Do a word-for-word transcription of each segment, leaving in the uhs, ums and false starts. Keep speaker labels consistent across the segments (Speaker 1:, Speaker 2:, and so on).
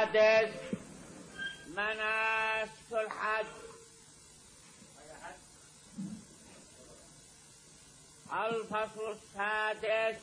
Speaker 1: السادس مناسك الحج. الفصل السادس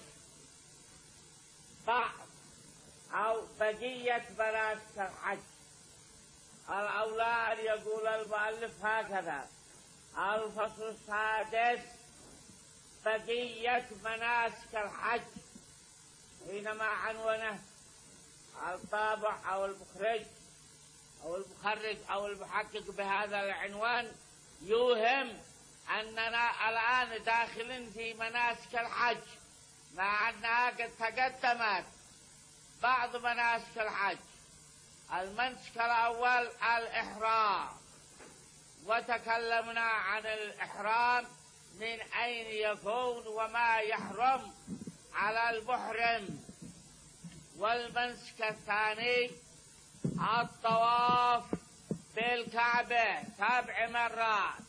Speaker 1: بعض أو بقية مناسك الحج. الأولى أن يقول المؤلف هكذا: الفصل السادس بقية مناسك الحج. حينما عنونه الطابع أو المخرج أو المخرج أو المحقق بهذا العنوان يوهم أننا الآن داخلين في مناسك الحج، مع أنها قد تقدمت بعض مناسك الحج. المنسك الأول الإحرام، وتكلمنا عن الإحرام من أين يكون وما يحرم على المحرم. والمنسك الثاني الطواف بالكعبة سبع مرات.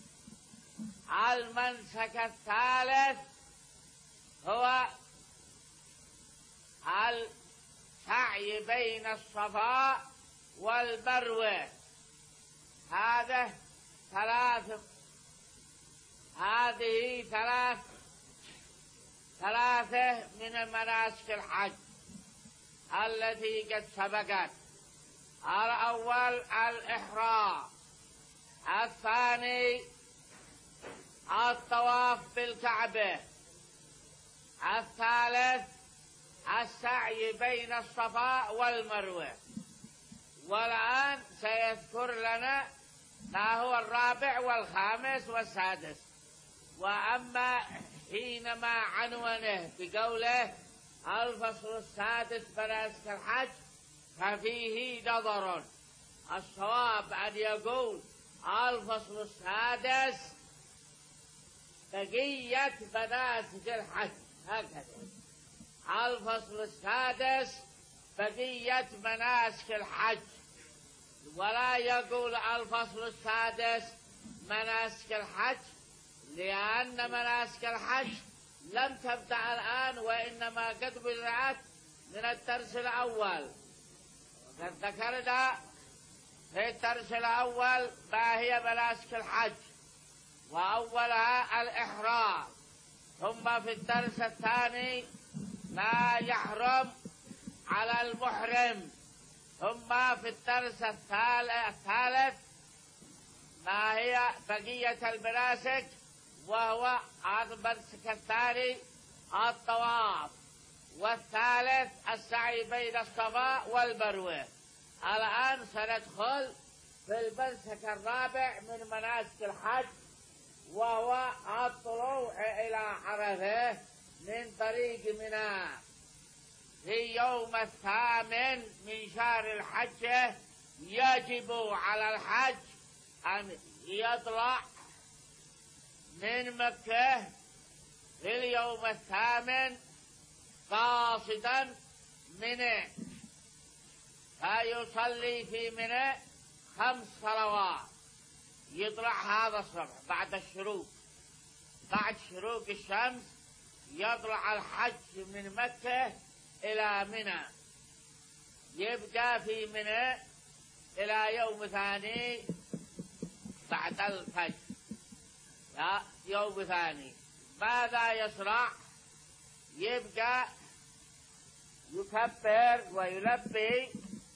Speaker 1: المنسك الثالث هو السعي بين الصفا والمروة. هذا ثلاث هذه ثلاث ثلاثة من مناسك الحج التي قد سبقت. الأول الإحرام، الثاني الطواف بالكعبة، الثالث السعي بين الصفا والمروة. والآن سيذكر لنا ما هو الرابع والخامس والسادس. وأما حينما عنونه بقوله الفصل السادس مناسك الحج ففيه نظر. الصواب أن يقول الفصل السادس بقية مناسك الحج، هكذا. الفصل السادس بقية مناسك الحج، ولا يقول الفصل السادس مناسك الحج، لأن مناسك الحج لم تبدأ الآن، وإنما قد بدأت من الدرس الأول. وقد ذكرنا في الدرس الأول ما هي مناسك الحج، وأولها الإحرام، ثم في الدرس الثاني ما يحرم على المحرم، ثم في الدرس الثالث ما هي بقية المناسك، وهو المنسك الثاني الطواف، والثالث السعي بين الصفا والمروة. الآن سندخل في المنسك الرابع من مناسك الحج، وهو الطلوع إلى عرفة من طريق منى في يوم الثامن من شهر الحج. يجب على الحج أن يطلع من مكة في اليوم الثامن قاصدا منى، فيصلي في منى خمس صلوات. يطلع هذا الصبح بعد الشروق، بعد شروق الشمس يطلع الحج من مكة إلى منى، يبقى في منى إلى يوم ثاني بعد الفجر. يوم ثاني ماذا يصنع؟ يبقى يكبر ويلبي،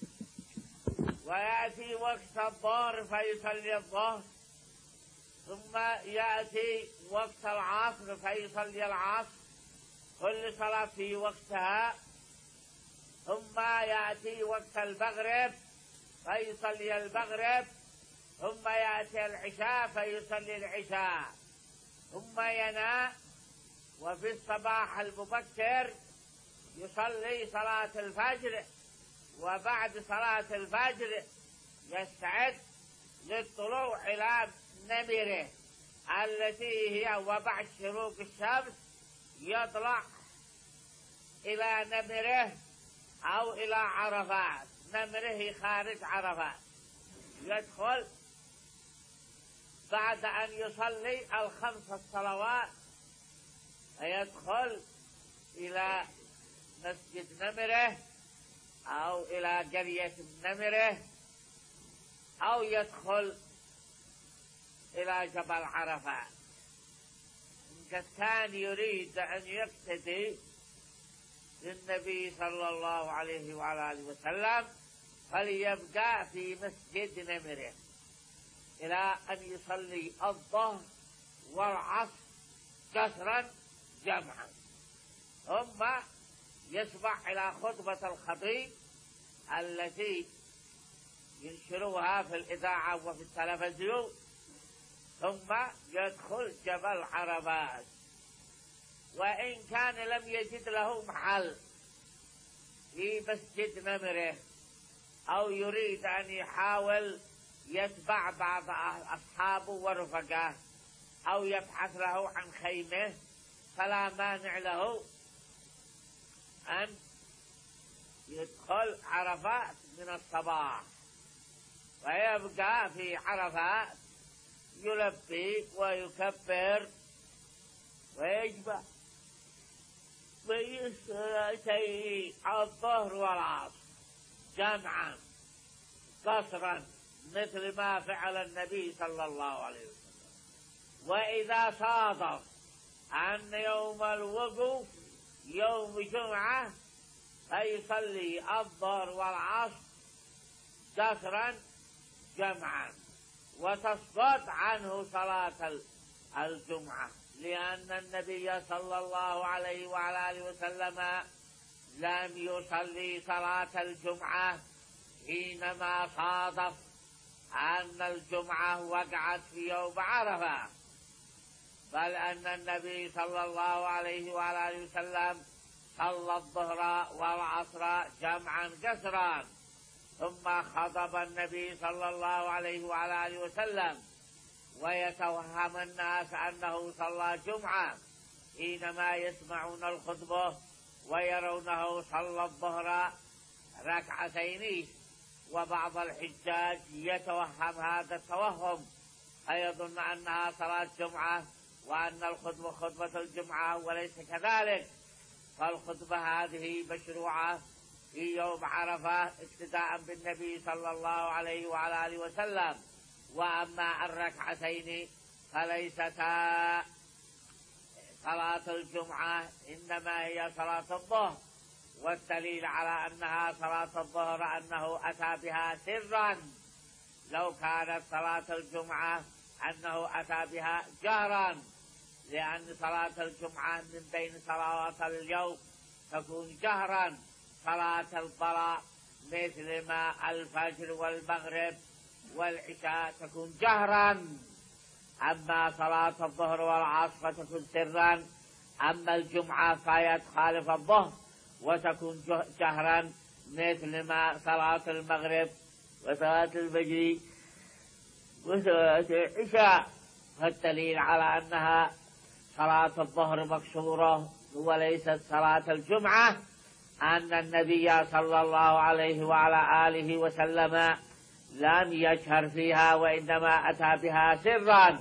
Speaker 1: ويأتي وقت الظهر فيصلي الظهر، ثم يأتي وقت العصر فيصلي العصر، كل صلاة في وقتها، ثم يأتي وقت المغرب فيصلي المغرب، ثم يأتي العشاء فيصلي العشاء، ثم ينام. وفي الصباح المبكر يصلي صلاة الفجر، وبعد صلاة الفجر يستعد للطلوع إلى نمره التي هي وبعد شروق الشمس يطلع إلى نمره أو إلى عرفات. نمره خارج عرفات. يدخل بعد أن يصلي الخمس الصلوات، يدخل إلى مسجد نمره أو إلى قرية نمره أو يدخل إلى جبل عرفات. إن كان يريد أن يقتدي بالنبي صلى الله عليه وعلى آله وسلم فليبقى في مسجد نمره إلى أن يصلي الظهر والعصر قصرا جمعا، ثم يسمع إلى خطبة الخطيب التي ينشروها في الإذاعة وفي التلفزيون، ثم يدخل جبل عرفات. وإن كان لم يجد له محل في مسجد نمره أو يريد أن يحاول يتبع بعض أصحابه ورفقه أو يبحث له عن خيمه، فلا مانع له أن يدخل عرفات من الصباح ويبقى في عرفات يلبي ويكبر ويجمع بين صلاتي الظهر والعصر جمعا قصرا مثل ما فعل النبي صلى الله عليه وسلم. وإذا صادف أن يوم الوقوف يوم جمعة فيصلي الظهر والعصر قصرا جمعا وتسقط عنه صلاة الجمعة، لأن النبي صلى الله عليه وعلى آله وسلم لم يصلي صلاة الجمعة حينما صادف أن الجمعة وقعت في يوم عرفة، بل أن النبي صلى الله عليه وعلى آله وسلم صلى الظهر والعصر جمعا قصرا، ثم خطب النبي صلى الله عليه وعلى آله وسلم ويتوهم الناس أنه صلى جمعة حينما يسمعون الخطبة ويرونه صلى الظهر ركعتين، وبعض الحجاج يتوهم هذا التوهم فيظن أنها صلاة جمعة وأن الخطبة خطبة الجمعة وليس كذلك. فالخطبة هذه مشروعة في يوم عرفة اقتداء بالنبي صلى الله عليه وعلى آله وسلم، وأما الركعتين فليستا صلاة الجمعة إنما هي صلاة الظهر، والدليل على أنها صلاة الظهر أنه أتى بها سرا، لو كانت صلاة الجمعة أنه أتى بها جهرا، لأن صلاة الجمعة من بين صلوات اليوم تكون جهرا، صلاة الضراء مثل ما الفجر والمغرب والعشاء تكون جهرا، أما صلاة الظهر والعصر فتكون سرا، أما الجمعة فهي تخالف الظهر وتكون جهرا مثل ما صلاة المغرب وصلاة الفجر وصلاة العشاء. فالدليل على أنها صلاة الظهر مكسورة وليست صلاة الجمعة أن النبي صلى الله عليه وعلى آله وسلم لم يجهر فيها وإنما أتى بها سرا.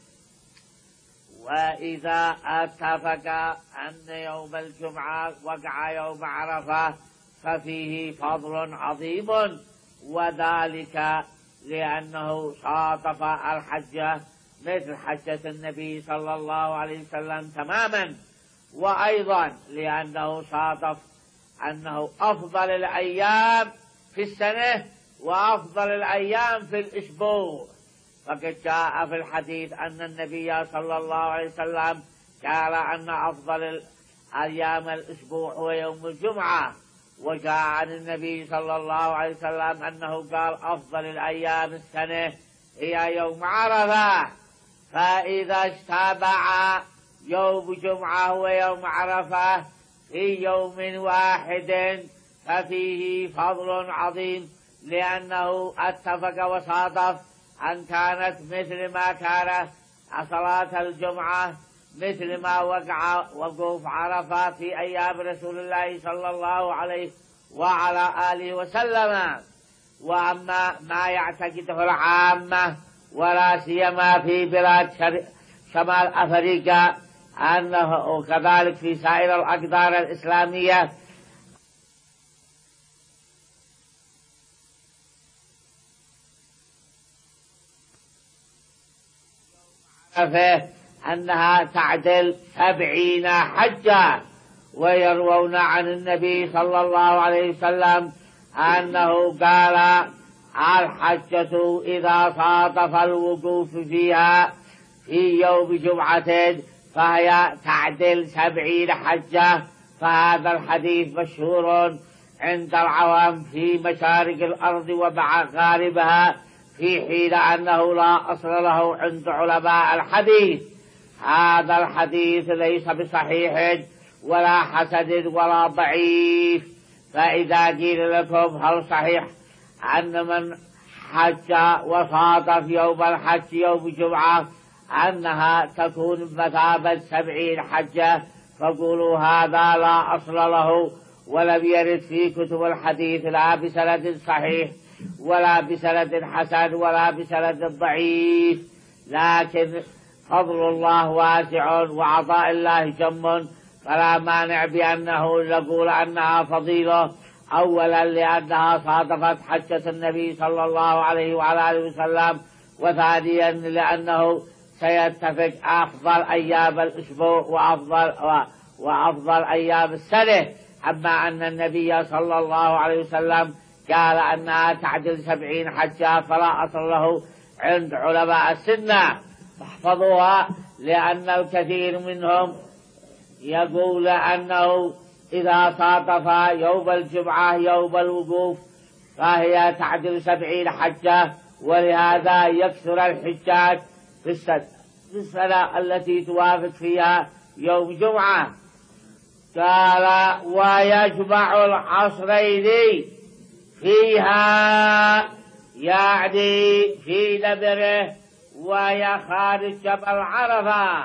Speaker 1: وإذا اتفق أن يوم الجمعة وقع يوم عرفة ففيه فضل عظيم، وذلك لأنه صادف الحجة مثل حجة النبي صلى الله عليه وسلم تماما، وأيضا لأنه صادف أنه أفضل الأيام في السنة وأفضل الأيام في الأسبوع، فقد جاء في الحديث أن النبي صلى الله عليه وسلم قال أن أفضل أيام الأسبوع هو يوم الجمعة، وجاء عن النبي صلى الله عليه وسلم أنه قال أفضل الأيام السنة هي يوم عرفة. فإذا اجتمع يوم جمعة ويوم عرفة في يوم واحد ففيه فضل عظيم، لأنه اتفق وصادف أن كانت مثل ما كان صلاة الجمعة مثل ما وقع وقوف عرفة في أيام رسول الله صلى الله عليه وعلى آله وسلم. وأما ما يعتقده العامة ولا سيما في بلاد شمال أفريقيا أنه كذلك في سائر الأقطار الإسلامية عرفة أنها تعدل سبعين حجة. ويروون عن النبي صلى الله عليه وسلم أنه قال الحجة إذا صادف الوقوف فيها في يوم جمعة فهي تعدل سبعين حجة. فهذا الحديث مشهور عند العوام في مشارق الأرض ومغاربها، في حين أنه لا أصل له عند علماء الحديث. هذا الحديث ليس بصحيح ولا حسن ولا ضعيف. فإذا قيل لكم هل صحيح أن من حج وصادف يوم الحج يوم جمعة أنها تكون بمثابة سبعين حجة، فقولوا هذا لا أصل له ولم يرد في كتب الحديث لا بسند صحيح ولا بسند حسن ولا بسند ضعيف. لكن فضل الله واسع وعطاء الله جم، فلا مانع بأنه يقول أنها فضيلة، أولا لأنها صادفت حجة النبي صلى الله عليه وعلى آله وسلم، وثانيا لأنه سيتفق أفضل أيام الأسبوع وأفضل, وأفضل أيام السنة. أما أن النبي صلى الله عليه وسلم قال أنها تعدل سبعين حجة فلا أصل له عند علماء السنة. فاحفظوها، لأن الكثير منهم يقول أنه إذا صادف يوم الجمعة يوم الوقوف فهي تعدل سبعين حجة، ولهذا يكثر الحجاج في السنة, في السنة التي توافق فيها يوم جمعة. قال ويجمع العصرين فيها، يعني في نبره ويخارج جبل عرفة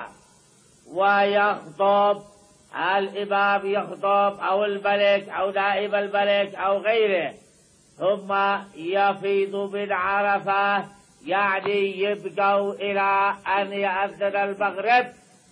Speaker 1: ويخطب الإمام، يخطب أو الملك أو نائب الملك أو غيره، ثم يفيض من عرفة، يعني يبقوا إلى أن يأذن المغرب،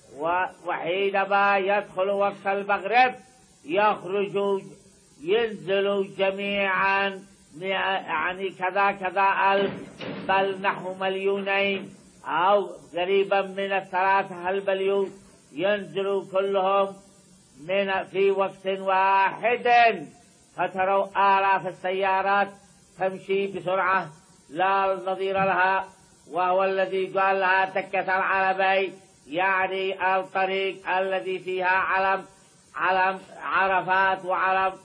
Speaker 1: وحينما يدخل وقت المغرب يخرجوا ينزلوا جميعا، يعني كذا كذا ألف بل نحو مليونين أو قريبا من الثلاثة المليون، ينزلوا كلهم من في وقت واحد. فتروا آلاف السيارات تمشي بسرعة لا نظير لها، وهو الذي قال لها تكة العربين، يعني الطريق الذي فيها علم علم عرفات وعلم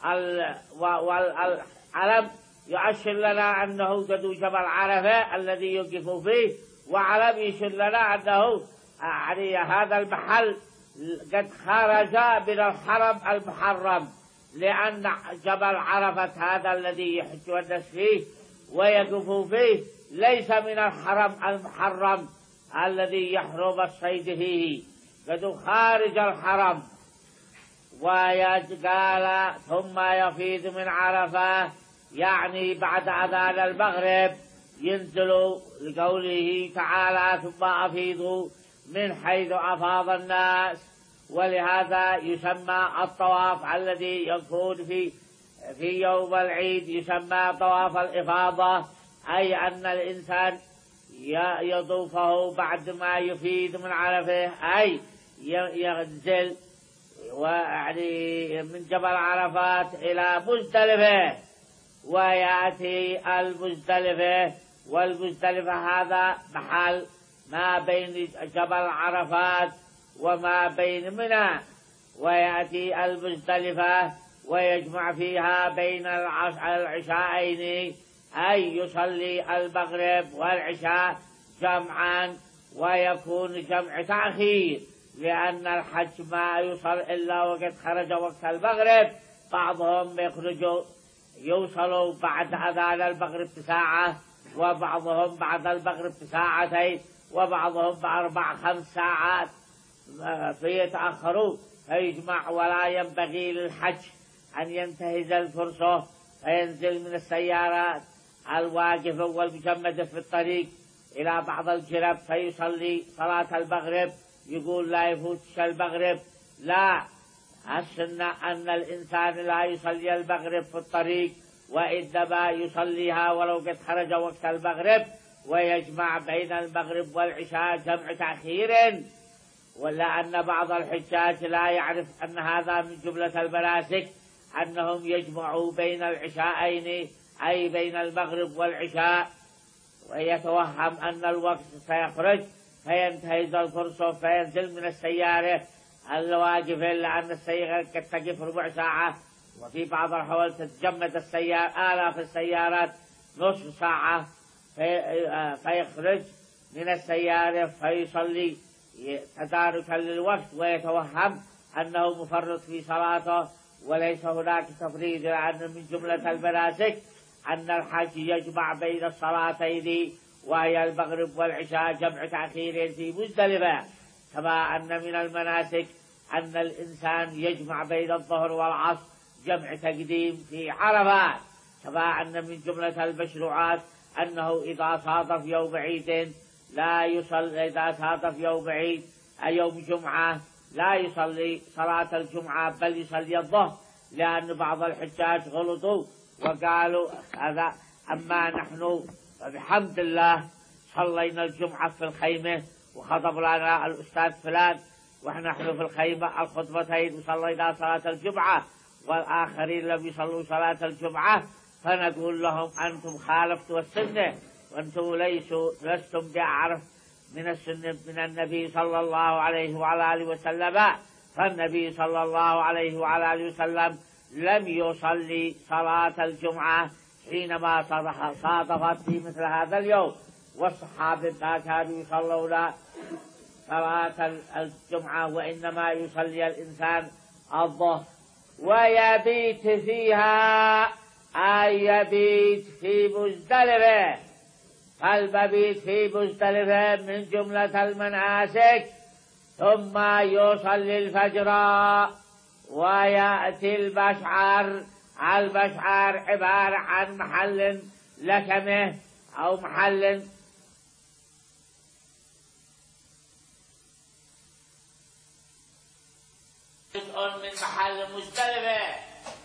Speaker 1: والعلم يؤشر لنا أنه قد جبل عرفة الذي يقف فيه، وعلم يشير لنا أنه يعني هذا المحل قد خرج من الحرم المحرم، لأن جبل عرفة هذا الذي يحج الناس فيه ويقف فيه ليس من الحرم المحرم الذي يحرم الصيد فيه، قد خارج الحرم. ويقال ثم يفيض من عرفة، يعني بعد أذان المغرب ينزل لقوله تعالى ثم أفيضوا من حيث أفاض الناس. ولهذا يسمى الطواف الذي يكون في في يوم العيد يسمى طواف الإفاضة، أي أن الإنسان يطوفه بعد ما يفيض من عرفه، أي ينزل ويعني من جبل عرفات إلى مزدلفة، ويأتي المزدلفة، والمزدلفة هذا محل ما بين جبل عرفات وما بين منى، ويأتي المزدلفة ويجمع فيها بين العشاءين، أي يصلي المغرب والعشاء جمعا، ويكون جمع تأخير، لأن الحج ما يوصل إلا وقد خرج وقت المغرب. بعضهم يخرجوا يوصلوا بعد أذان المغرب بساعة، وبعضهم بعد المغرب بساعتين، وبعضهم بأربع خمس ساعات فيتأخروا فيجمع. ولا ينبغي للحج أن ينتهز الفرصة فينزل من السيارات الواقفة والمجمدة في الطريق إلى بعض الجرب فيصلي صلاة المغرب، يقول لا يفوتش المغرب. لا، السنة أن الإنسان لا يصلي المغرب في الطريق، وإنما يصليها ولو قد خرج وقت المغرب، ويجمع بين المغرب والعشاء جمع تأخير، ولا أن بعض الحجاج لا يعرف أن هذا من جملة المناسك، أنهم يجمعوا بين العشاءين أي بين المغرب والعشاء، ويتوهم أن الوقت سيخرج فينتهز الفرصة فينزل من السيارة الواقف، لأن السيارة قد تقف ربع ساعة، وفي بعض الأحوال تتجمد السيارة آلاف السيارات نصف ساعة، في فيخرج من السيارة فيصلي تداركا للوقت، ويتوهم أنه مفرط في صلاته، وليس هناك تفريط، لأن من جملة المناسك أن الحج يجمع بين الصلاتين وهي المغرب والعشاء جمع تأخير في مزدلفة، كما أن من المناسك أن الإنسان يجمع بين الظهر والعصر جمع تقديم في عرفات، كما أن من جملة المشروعات أنه إذا صادف يوم عيد لا يصلي، إذا صادف يوم عيد أي يوم جمعة لا يصلي صلاة الجمعة بل يصلي الظهر، لأن بعض الحجاج غلطوا وقالوا هذا. أما نحن فبحمد الله صلينا الجمعة في الخيمة، وخطب لنا الأستاذ فلان ونحن في الخيمة الخطبتين وصلينا صلاة الجمعة، والآخرين لم يصلوا صلاة الجمعة، فنقول لهم أنتم خالفتوا السنة، وأنتم ليسوا لستم بأعرف من السنة من النبي صلى الله عليه وعلى آله وسلم. فالنبي صلى الله عليه وعلى آله وسلم لم يصلي صلاة الجمعة حينما صادفت في مثل هذا اليوم، والصحابة ما كانوا يصلون صلاة الجمعة، وإنما يصلي الإنسان الظهر ويبيت فيها، أي يبيت في مزدلفة. فالمبيت في مزدلفة من جملة المناسك، ثم يصلي الفجر ويأتي البشعر. البشعر عبارة عن محل لكمه أو محل جزء من محل مزدلفة،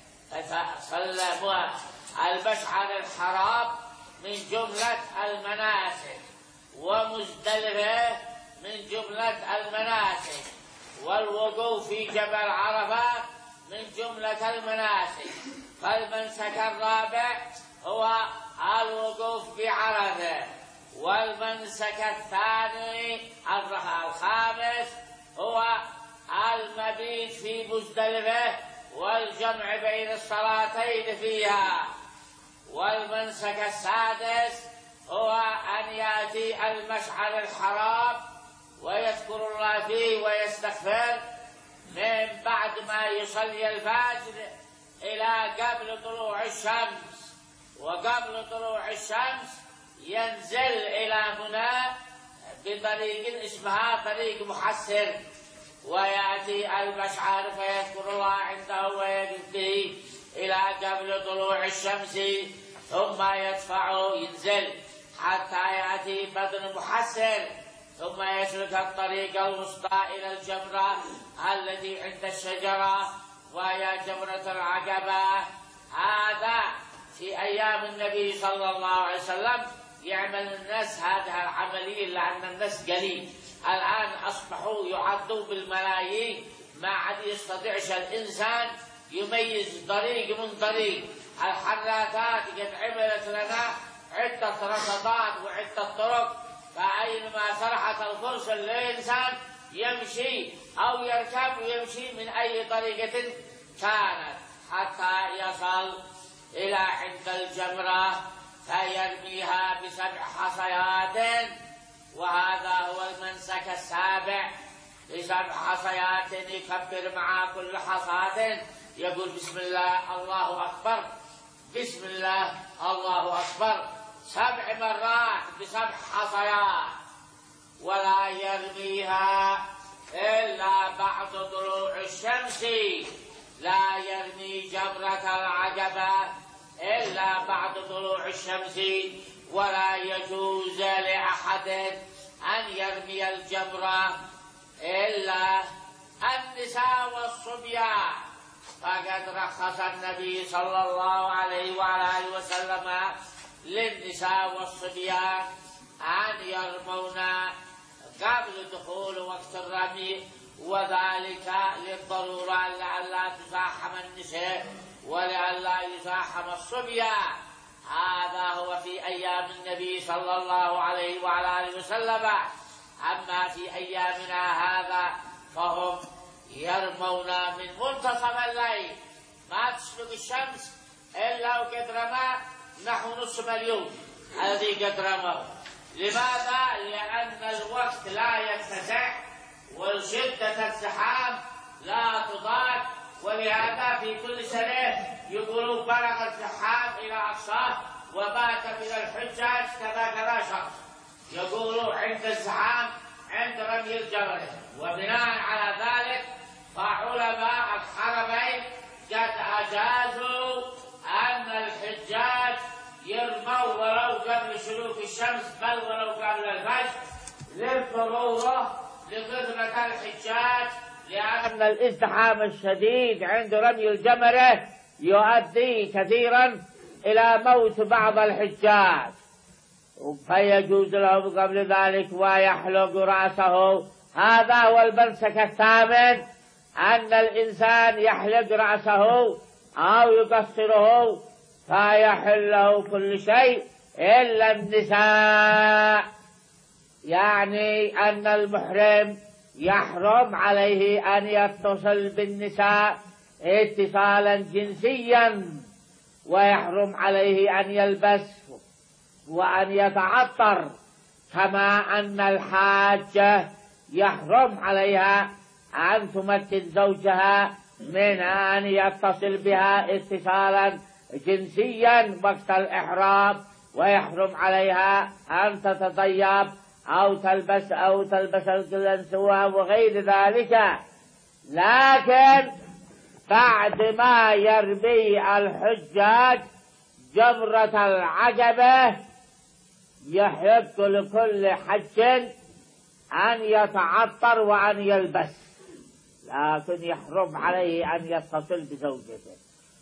Speaker 1: فصلى البشعر الحرام من جملة المناسك، ومزدلفة من جملة المناسك، والوقوف في جبل عرفات من جملة المناسك. فالمنسك الرابع هو الوقوف بعرفة، والمنسك الثاني الخامس هو المبيت في مزدلفة والجمع بين الصلاتين فيها. والمنسك السادس هو أن يأتي المشعر الحرام ويذكر الله فيه ويستغفر من بعد ما يصلي الفجر إلى قبل طلوع الشمس، وقبل طلوع الشمس ينزل إلى منى بطريق اسمها طريق محسر، ويأتي المشعر فيذكر الله عنده ويقف به إلى قبل طلوع الشمس، ثم يدفعه ينزل حتى يأتي بدن محسر، ثم يسلك الطريق الوسطى إلى الجمرة التي عند الشجرة وهي جمرة العقبة. هذا في أيام النبي صلى الله عليه وسلم يعمل الناس هذه العملية، لأن الناس قليل الآن أصبحوا يعدوا بالملايين، ما عاد يستطيعش الإنسان يميز طريق من طريق. الحراثات قد عملت لنا عدة رصدات وعدة طرق، فأينما سرحت الفرصة للإنسان يمشي أو يركب ويمشي من أي طريقة كانت حتى يصل إلى عند الجمرة فيرميها بسبع حصيات، وهذا هو المنسك السابع. بسبع حصيات يكبر مع كل حصاة يقول بسم الله الله أكبر، بسم الله الله أكبر سبع مرات بسبع حصيات، ولا يرميها إلا بعد طلوع الشمس. لا يرمي جمرة العقبة إلا بعد طلوع الشمس، ولا يجوز لأحد أن يرمي الجمرة إلا النساء والصبيان، فقد رخص النبي صلى الله عليه وعلى آله وسلم للنساء والصبيان أن يرمون قبل دخول وقت الرمي، وذلك للضرورة لئلا تزاحم النساء ولئلا يزاحم الصبيان. هذا هو في أيام النبي صلى الله عليه وعلى آله وسلم. أما في أيامنا هذا فهم يرمون من منتصف الليل، ما تشرق الشمس إلا وقد رمى نحو نصف اليوم الذي قد رموا. لماذا؟ لأن الوقت لا يتسع وشدة الزحام لا تضاد، ولهذا في كل سنة يقولون بلغ الزحام إلى أقصاه وبات من الحجاج كذا كذا شخص، يقولوا عند الزحام عند رمي الجمرة. وبناء على ذلك فعلماء الحرمين قد أجازوا أن الحجاج يرموا ولو قبل شروق الشمس بل ولو قبل الفجر للضرورة لخدمة الحجاج، لأن الازدحام الشديد عند رمي الجمرة يؤدي كثيرا إلى موت بعض الحجاج، فيجوز له قبل ذلك ويحلق رأسه. هذا هو المنسك الثامن، أن الإنسان يحلق رأسه أو يقصره فيحل له كل شيء إلا النساء، يعني أن المحرم يحرم عليه أن يتصل بالنساء اتصالا جنسيا، ويحرم عليه أن يلبس وأن يتعطر، كما أن الحاجة يحرم عليها أن تمكن زوجها من أن يتصل بها اتصالا جنسيا وقت الإحرام، ويحرم عليها أن تتطيب أو تلبس أو تلبس القلنسوة وغير ذلك. لكن بعد ما يرمي الحجاج جمرة العقبة يحق لكل حج أن يتعطر وأن يلبس، لكن يحرم عليه أن يتصل بزوجته.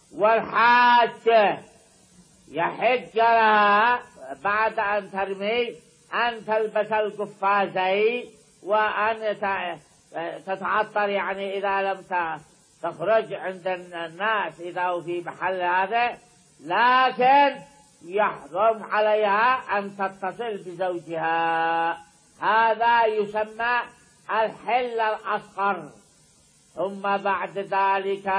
Speaker 1: والحاجة يحق لها بعد أن ترمي أن تلبس القفازين وأن تتعطر، يعني إذا لم تخرج عند الناس إذا هو في محل هذا، لكن يحرم عليها أن تتصل بزوجها. هذا يسمى الحل الأصغر. ثم بعد ذلك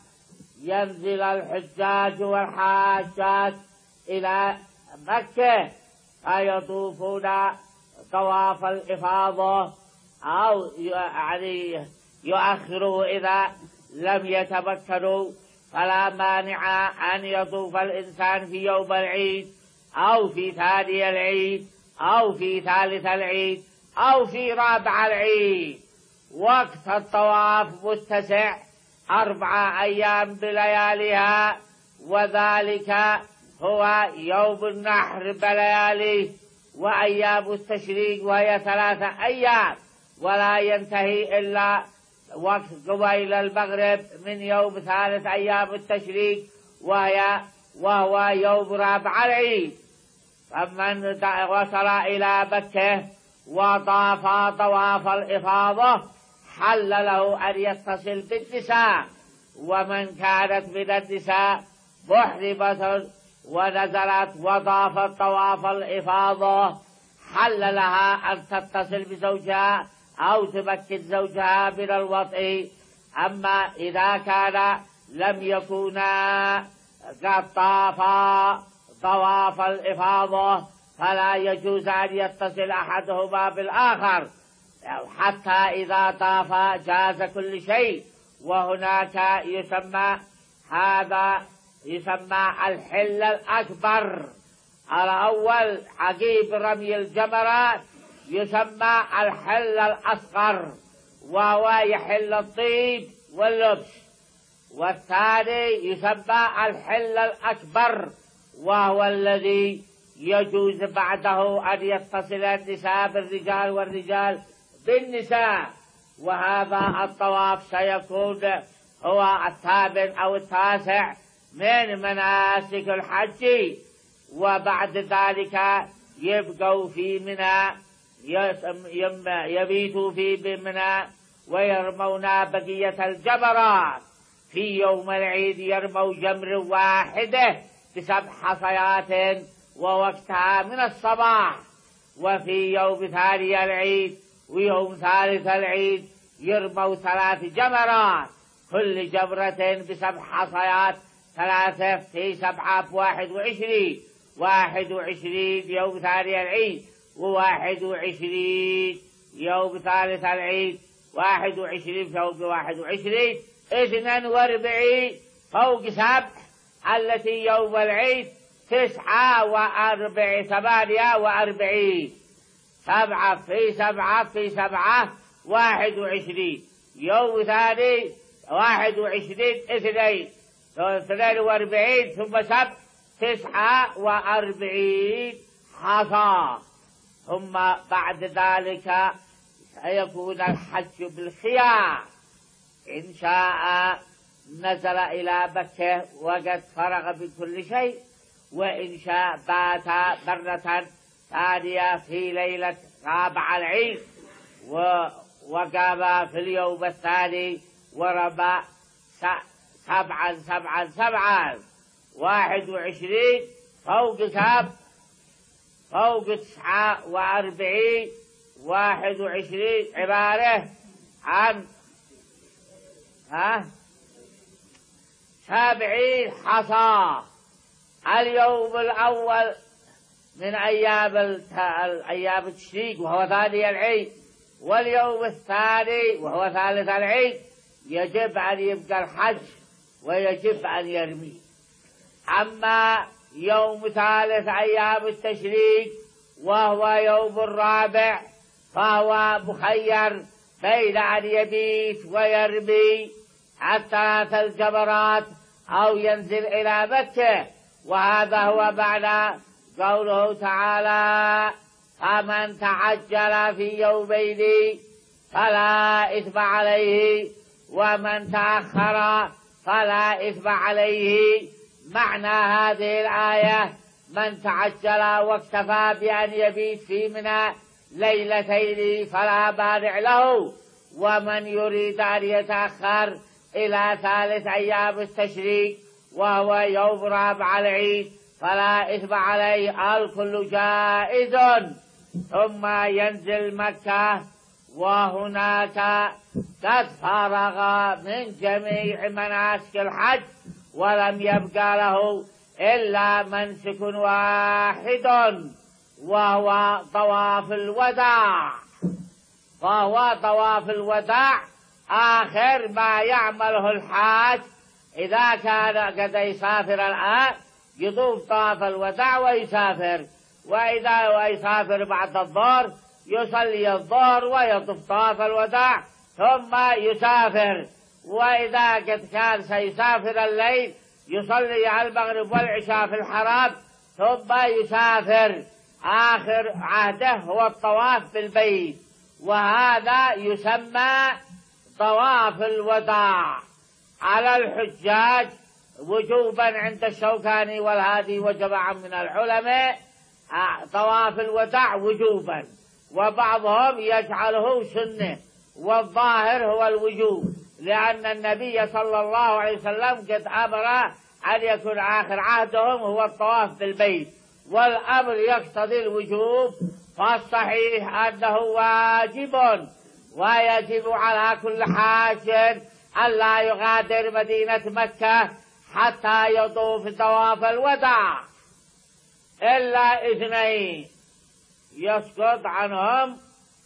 Speaker 1: ينزل الحجاج والحاجات إلى مكة فيطوفون طواف الإفاضة، أو يعني يؤخروا إذا لم يتمكنوا، فلا مانع أن يطوف الإنسان في يوم العيد أو في ثاني العيد أو في ثالث العيد أو في رابع العيد. وقت الطواف متسع أربعة أيام بلياليها، وذلك هو يوم النحر بلياليه وأيام التشريق وهي ثلاثة أيام، ولا ينتهي إلا وقت قبيل المغرب من يوم ثالث أيام التشريق وهي وهو يوم رابع العيد. فمن وصل إلى مكة وطاف طواف الإفاضة حل له أن يتصل بالنساء، ومن كانت من النساء محرمة ونزلت وطافت طواف الإفاضة حل لها أن تتصل بزوجها أو تمكن زوجها من الوطء. أما إذا كان لم يكونا قد طافا طواف الإفاضة فلا يجوز أن يتصل أحدهما بالآخر، حتى إذا طاف جاز كل شيء. وهناك يسمى هذا يسمى الحل الأكبر. الأول عقيب رمي الجمرات يسمى الحل الأصغر، وهو يحل الطيب واللبس. والثاني يسمى الحل الأكبر، وهو الذي يجوز بعده أن يتصل النساء بالرجال والرجال بالنساء. وهذا الطواف سيكون هو الثامن أو التاسع من مناسك الحج. وبعد ذلك يبقوا في منى يبيتوا في منى ويرمون بقية الجمرات. في يوم العيد يرموا جمر واحدة بسبع حصيات ووقتها من الصباح. وفي يوم ثاني العيد ويوم ثالث العيد يرموا ثلاث جمرات، كل جمرة بسبع حصيات، ثلاثة في سبعة بواحد وعشرين، واحد وعشرين يوم ثاني العيد، وواحد وعشرين يوم ثالث العيد، واحد وعشرين في يوم واحد وعشرين، اثنان واربعين فوق سبع التي يوم العيد تسعة واربع ثمانية واربعين، سبعة في سبعة في سبعة واحد وعشرين، يوم ثاني واحد وعشرين اثنين، اثنين واربعين ثم سبع تسعة واربعين حصى. ثم بعد ذلك سيكون الحج بالخيار، إن شاء نزل إلى مكة وقد فرغ بكل شيء، وإن شاء بات مرة ثانية في ليلة رابع العيد وقام في اليوم الثاني ورمى سبعا سبعا سبعا، واحد وعشرين فوق سبع فوق تسعة وأربعين، واحد وعشرين عبارة عن ها سبعين حصى. اليوم الأول من أيام أيام التشريق وهو ثاني العيد، واليوم الثاني وهو ثالث العيد يجب أن يبقى الحج ويجب أن يرمي. أما يوم ثالث أيام التشريق وهو يوم الرابع فهو مخير بين أن يبيت ويرمي الثلاث الجمرات أو ينزل إلى مكة. وهذا هو معنى قوله تعالى: فمن تعجل في يومين فلا إثم عليه ومن تأخر فلا إثم عليه. معنى هذه الآية: من تعجل واكتفى بأن يبيت في منى ليلتين فلا مانع له، ومن يريد أن يتأخر إلى ثالث أيام التشريق وهو يوم رابع العيد فلا إثم عليه، الكل جائز. ثم ينزل مكة وهناك قد فرغ من جميع مناسك الحج ولم يبقى له إلا منسك واحد وهو طواف الوداع. فهو طواف الوداع آخر ما يعمله الحاج إذا كان قد يسافر الآن، يطوف طواف الوداع ويسافر، وإذا يسافر بعد الظهر يصلي الظهر ويطوف طواف الوداع ثم يسافر، وإذا قد كان سيسافر الليل يصلي المغرب والعشاء في الحرم ثم يسافر. آخر عهده هو الطواف بالبيت، وهذا يسمى طواف الوداع على الحجاج وجوبا عند الشوكاني والهادي وجماعة من العلماء. طواف الوداع وجوبا، وبعضهم يجعله سنة، والظاهر هو الوجوب، لأن النبي صلى الله عليه وسلم قد أمر أن يكون آخر عهدهم هو الطواف بالبيت، والأمر يقتضي الوجوب، فالصحيح أنه واجب، ويجب على كل حاج أن لا يغادر مدينة مكة حتى يطوف طواف الوداع، إلا اثنين يسقط عنهم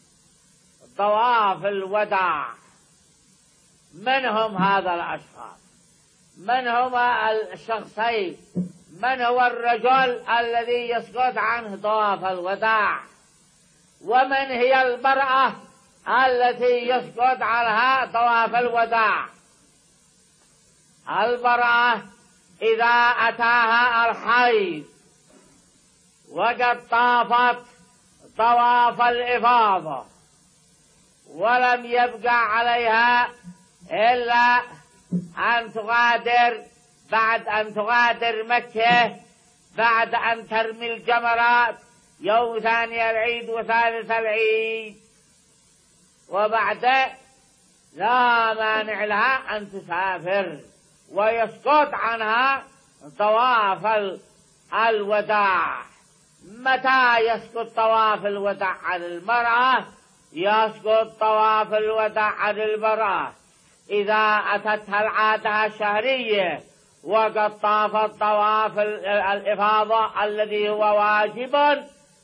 Speaker 1: طواف الوداع. من هم هذا الأشخاص؟ من هما الشخصين؟ من هو الرجل الذي يسقط عنه طواف الوداع؟ ومن هي المرأة التي يسقط عنها طواف الوداع؟ المرأة إذا أتاها الحيض وقد طافت طواف الإفاضة ولم يبقى عليها إلا أن تغادر بعد أن تغادر مكة بعد أن ترمي الجمرات يوم ثاني العيد وثالث العيد، وبعد لا مانع لها أن تسافر ويسقط عنها طواف الوداع. متى يسقط طواف الوداع عن المرأة؟ يسقط طواف الوداع عن المرأة إذا أتتها العادة الشهرية وقد طافت طواف الإفاضة الذي هو واجب،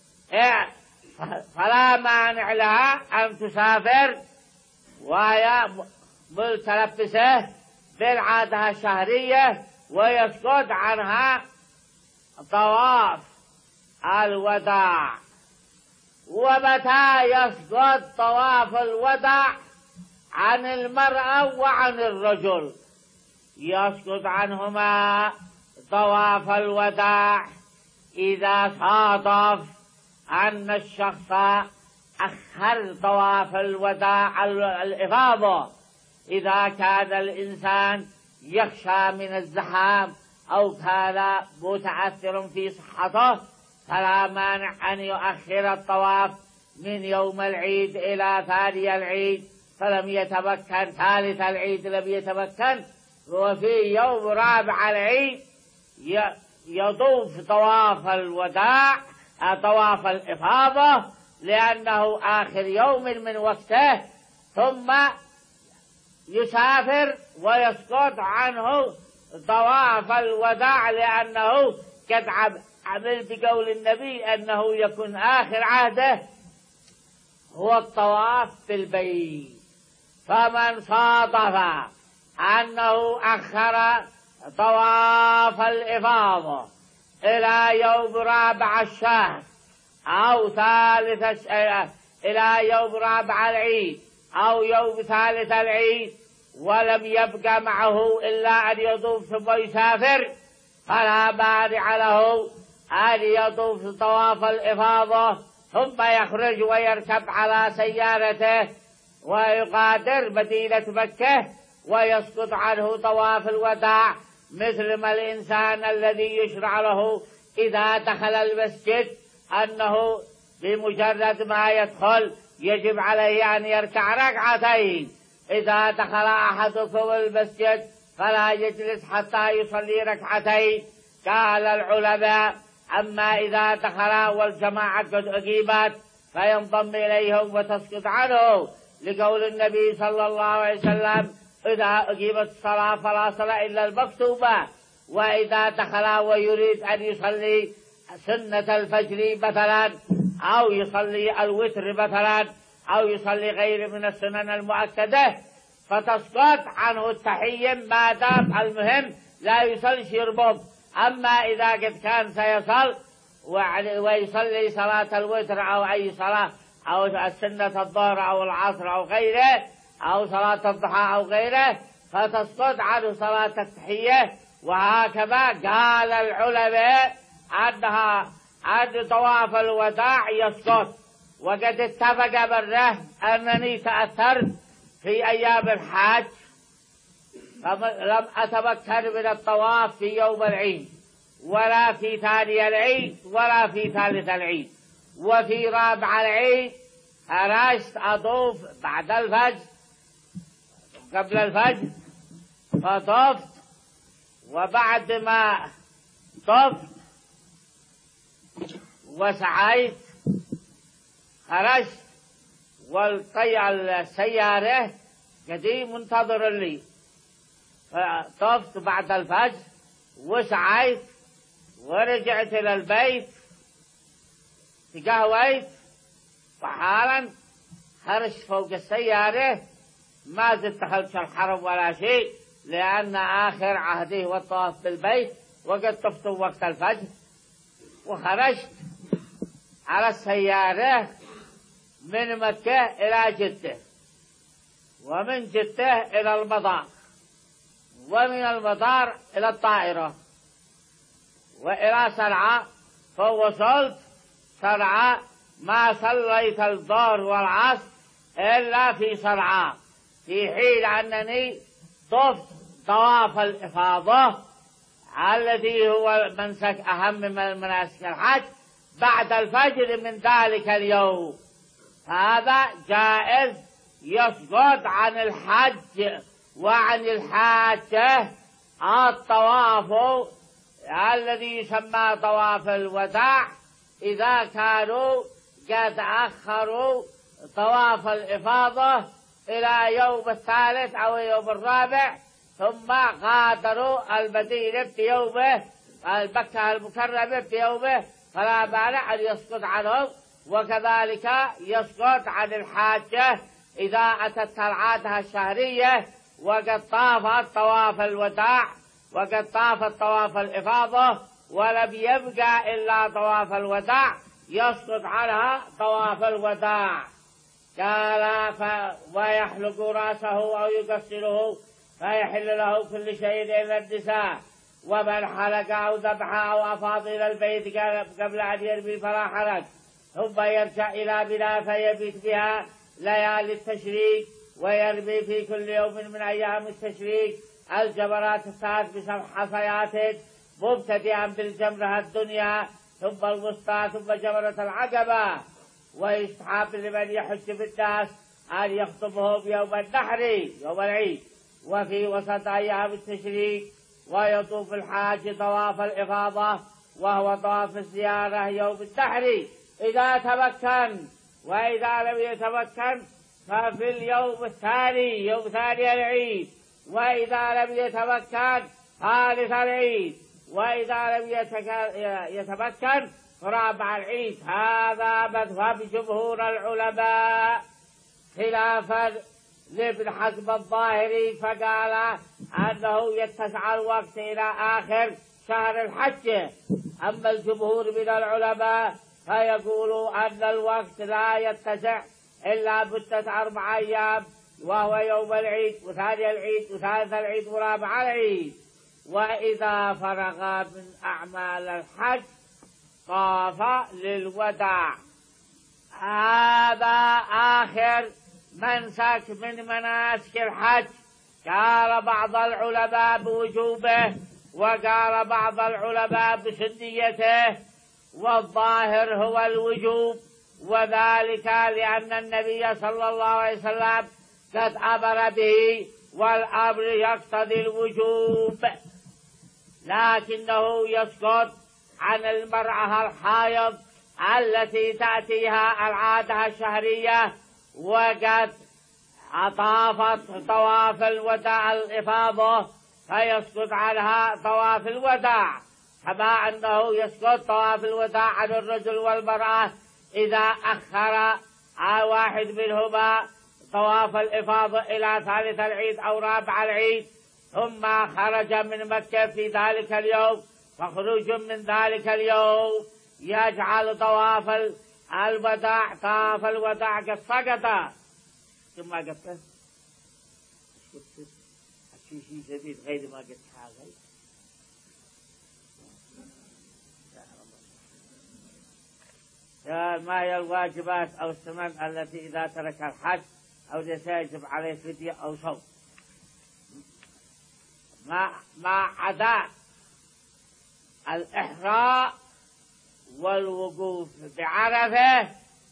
Speaker 1: فلا مانع لها أن تسافر وهي متلبسة بالعادة الشهرية ويسقط عنها طواف الوداع. ومتى يسقط طواف الوداع عن المرأة وعن الرجل؟ يسقط عنهما طواف الوداع إذا صادف أن الشخص أخر طواف الوداع الإفاضة، إذا كان الإنسان يخشى من الزحام أو كان متعثر في صحته فلا مانع أن يؤخر الطواف من يوم العيد إلى ثاني العيد، فلم يتمكن ثالث العيد لم يتمكن، وفي يوم رابع العيد يطوف طواف الوداع طواف الإفاضة لأنه آخر يوم من وقته، ثم يسافر ويسقط عنه طواف الوداع لأنه قد عمل بقول النبي أنه يكون آخر عهده هو الطواف بالبيت. فمن صادف أنه أخر طواف الإفاضة إلى يوم رابع الشهر أو ثالث إلى يوم رابع العيد أو يوم ثالث العيد ولم يبقى معه إلا أن يطوف ثم يسافر، فلا مانع له أن يطوف طواف الإفاضة ثم يخرج ويركب على سيارته ويغادر مدينة مكة ويسقط عنه طواف الوداع، مثل ما الإنسان الذي يشرع له إذا دخل المسجد أنه بمجرد ما يدخل يجب عليه أن يركع ركعتين. إذا دخل أحدكم المسجد فلا يجلس حتى يصلي ركعتين. قال العلماء أما إذا دخل والجماعة قد أقيمت فينضم إليهم وتسقط عنه، لقول النبي صلى الله عليه وسلم إذا أقيمت الصلاة فلا صلاة إلا المكتوبة. وإذا دخل ويريد أن يصلي سنة الفجر مثلا أو يصلي الوتر مثلا أو يصلي غير من السنن المؤكدة فتسقط عنه التحية ما دام المهم لا يصلي يربط. أما إذا قد كان سيصل ويصلي صلاة الوتر أو أي صلاة أو سنة الظهر أو العصر أو غيره أو صلاة الضحى أو غيره فتسقط عنه صلاة التحية. وهكذا قال العلماء أنها عند طواف الوداع يسقط. وقد اتفق مرة أنني تأثرت في أيام الحج فلم أتمكن من الطواف في يوم العيد ولا في ثاني العيد ولا في ثالث العيد، وفي رابع العيد خرجت أطوف بعد الفجر قبل الفجر فطفت، وبعد ما طفت وسعيت خرجت والطيع السيارة قديم منتظر لي، فطفت بعد الفجر وسعيت ورجعت إلى البيت تقهويت وحالا خرجت فوق السيارة ما زلت خلف الحرم ولا شيء لأن آخر عهدي هو الطواف بالبيت وقد طفت وقت الفجر، وخرجت على السيارة من مكة إلى جدة ومن جدة إلى المطار ومن المطار إلى الطائرة وإلى صنعاء، فوصلت صنعاء ما صليت الظهر والعصر إلا في صنعاء في حين أنني طفت طواف الإفاضة الذي هو منسك أهم من مناسك الحج بعد الفجر من ذلك اليوم، هذا جائز يسقط عن الحج وعن الحاجة الطواف الذي يسمى طواف الوداع إذا كانوا قد أخروا طواف الإفاضة إلى يوم الثالث أو يوم الرابع ثم غادروا المدينة بيومه مكة المكرمة بيومه، فلا مانع أن يسقط عنهم. وكذلك يسقط عن الحاجة إذا أتت العادة الشهرية وقد طافت طواف الوداع وقد طافت طواف الإفاضة ولم يبقى إلا طواف الوداع، يسقط عنها طواف الوداع. قال ف... ويحلق رأسه أو يقصره فيحل له كل شيء إلا النساء، ومن حلق أو ذبح أو أفاض إلى البيت قبل أن يرمي فلا حرج، ثم يرجع إلى بنا فيبيت بها ليالي التشريق، ويرمي في كل يوم من أيام التشريق الجمرات الثلاث بسبع حصيات مبتدئا بالجمرة الدنيا ثم الوسطى ثم جمرة العقبة. ويستحب لمن يحج بالناس أن يخطبهم يوم النحر يوم العيد وفي وسط أيام التشريق، ويطوف الحاج طواف الإفاضة وهو طواف الزيارة يوم النحر إذا تمكن، وإذا لم يتمكن ففي اليوم الثاني يوم ثاني العيد، وإذا لم يتمكن ثالث العيد، وإذا لم يتمكن رابع العيد. هذا مذهب جمهور العلماء خلافا لابن حزم الظاهري، فقال أنه يتسع الوقت إلى آخر شهر الحج. أما الجمهور من العلماء فيقولوا أن الوقت لا يتسع إلا مدة أربع أيام، وهو يوم العيد وثاني العيد وثالث العيد ورابع العيد. وإذا فرغ من أعمال الحج طاف للوداع. هذا آخر منسك من مناسك الحج. قال بعض العلماء بوجوبه وقال بعض العلماء بسنيته، والظاهر هو الوجوب، وذلك لأن النبي صلى الله عليه وسلم قد أمر به والأمر يقتضي الوجوب، لكنه يسقط عن المرأة الحائض التي تأتيها العادة الشهرية وقد طافت طواف الوداع الإفاضة، فيسقط عنها طواف الوداع، كما أنه يسقط طواف الوداع عن الرجل والمرأة إذا أخر واحد منهما طواف الإفاضة إلى ثالث العيد أو رابع العيد ثم خرج من مكة في ذلك اليوم، فخروج من ذلك اليوم يجعل طواف الوداع طواف الوداع قد سقط. ثم قلت شيء جديد غير ما قلت حاجة. ما هي الواجبات أو السنن التي إذا ترك الحج أو ليس يجب عليه فدية أو صوم؟ ما ما عدا الإحراء والوقوف بعرفة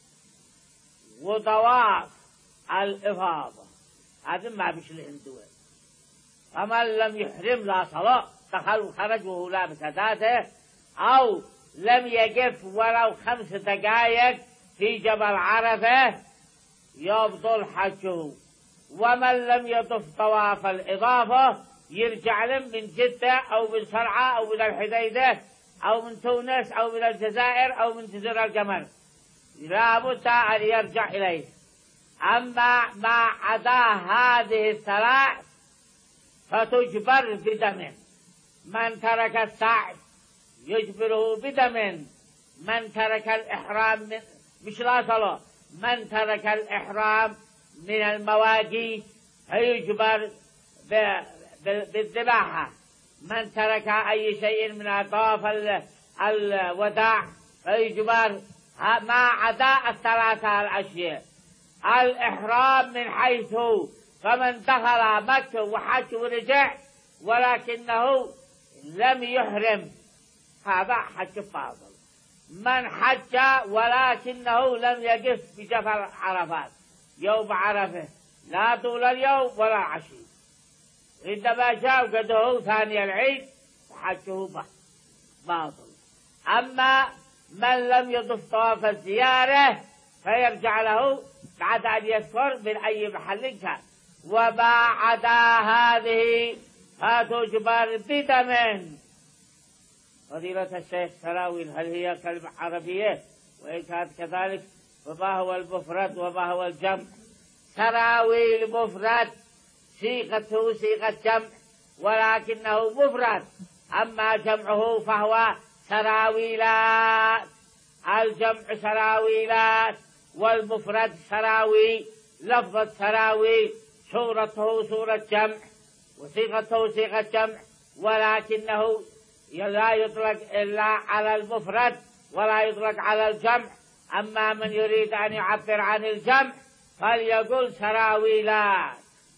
Speaker 1: وطواف الإفاضة، هذا ما بيشلي عنده. فمن لم يحرم لا صلاة، دخل وخرج وهو لابس هداته، أو لم يقف ولو خمس دقائق في جبل عرفة يبطل حجه. ومن لم يطف طواف الإضافة يرجع لهم من جدة أو من صنعاء أو من الحديدة أو من تونس أو من الجزائر أو من جزر القمر، لا بد أن يرجع إليه. أما ما عدا هذه الثلاث فتجبر بدم. من ترك السعي يجبره بدم، من ترك الإحرام من مش لا صلاة، من ترك الإحرام من المواقيت فيجبر بالذباحة، من ترك أي شيء من طواف الوداع فيجبر ما عدا الثلاثة الأشياء. الإحرام من حيث فمن دخل مكة وحج ورجع ولكنه لم يحرم هذا حج فاضل، من حج ولكنه لم يقف بجبل عرفات يوم عرفه لا طول اليوم ولا العشي، عندما جاء قده ثاني العيد حجه باطل. أما من لم يطف طواف الزيارة فيرجع له بعد أن يذكر من أي محل كان. وبعد هذه فتجبر بدم. فضيلة الشيخ سراويل، هل هي كلمة عربية؟ وإن كانت كذلك فما هو المفرد وما هو الجمع؟ سراويل مفرد، صيغته صيغة جمع ولكنه مفرد، أما جمعه فهو سراويلات. الجمع سراويلات والمفرد سراوي. لفظة سراوي صورته صورة جمع وصيغته صيغة جمع، ولكنه لا يطلق إلا على المفرد ولا يطلق على الجمع. أما من يريد أن يعبر عن الجمع فليقول سراويلات.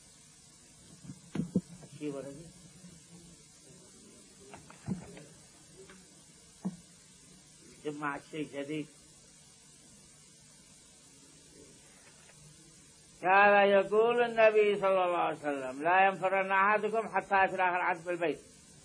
Speaker 1: جمع شيء جديد. كان يقول النبي صلى الله عليه وسلم لا ينفرن أحدكم حتى يفرغ العهد بالبيت،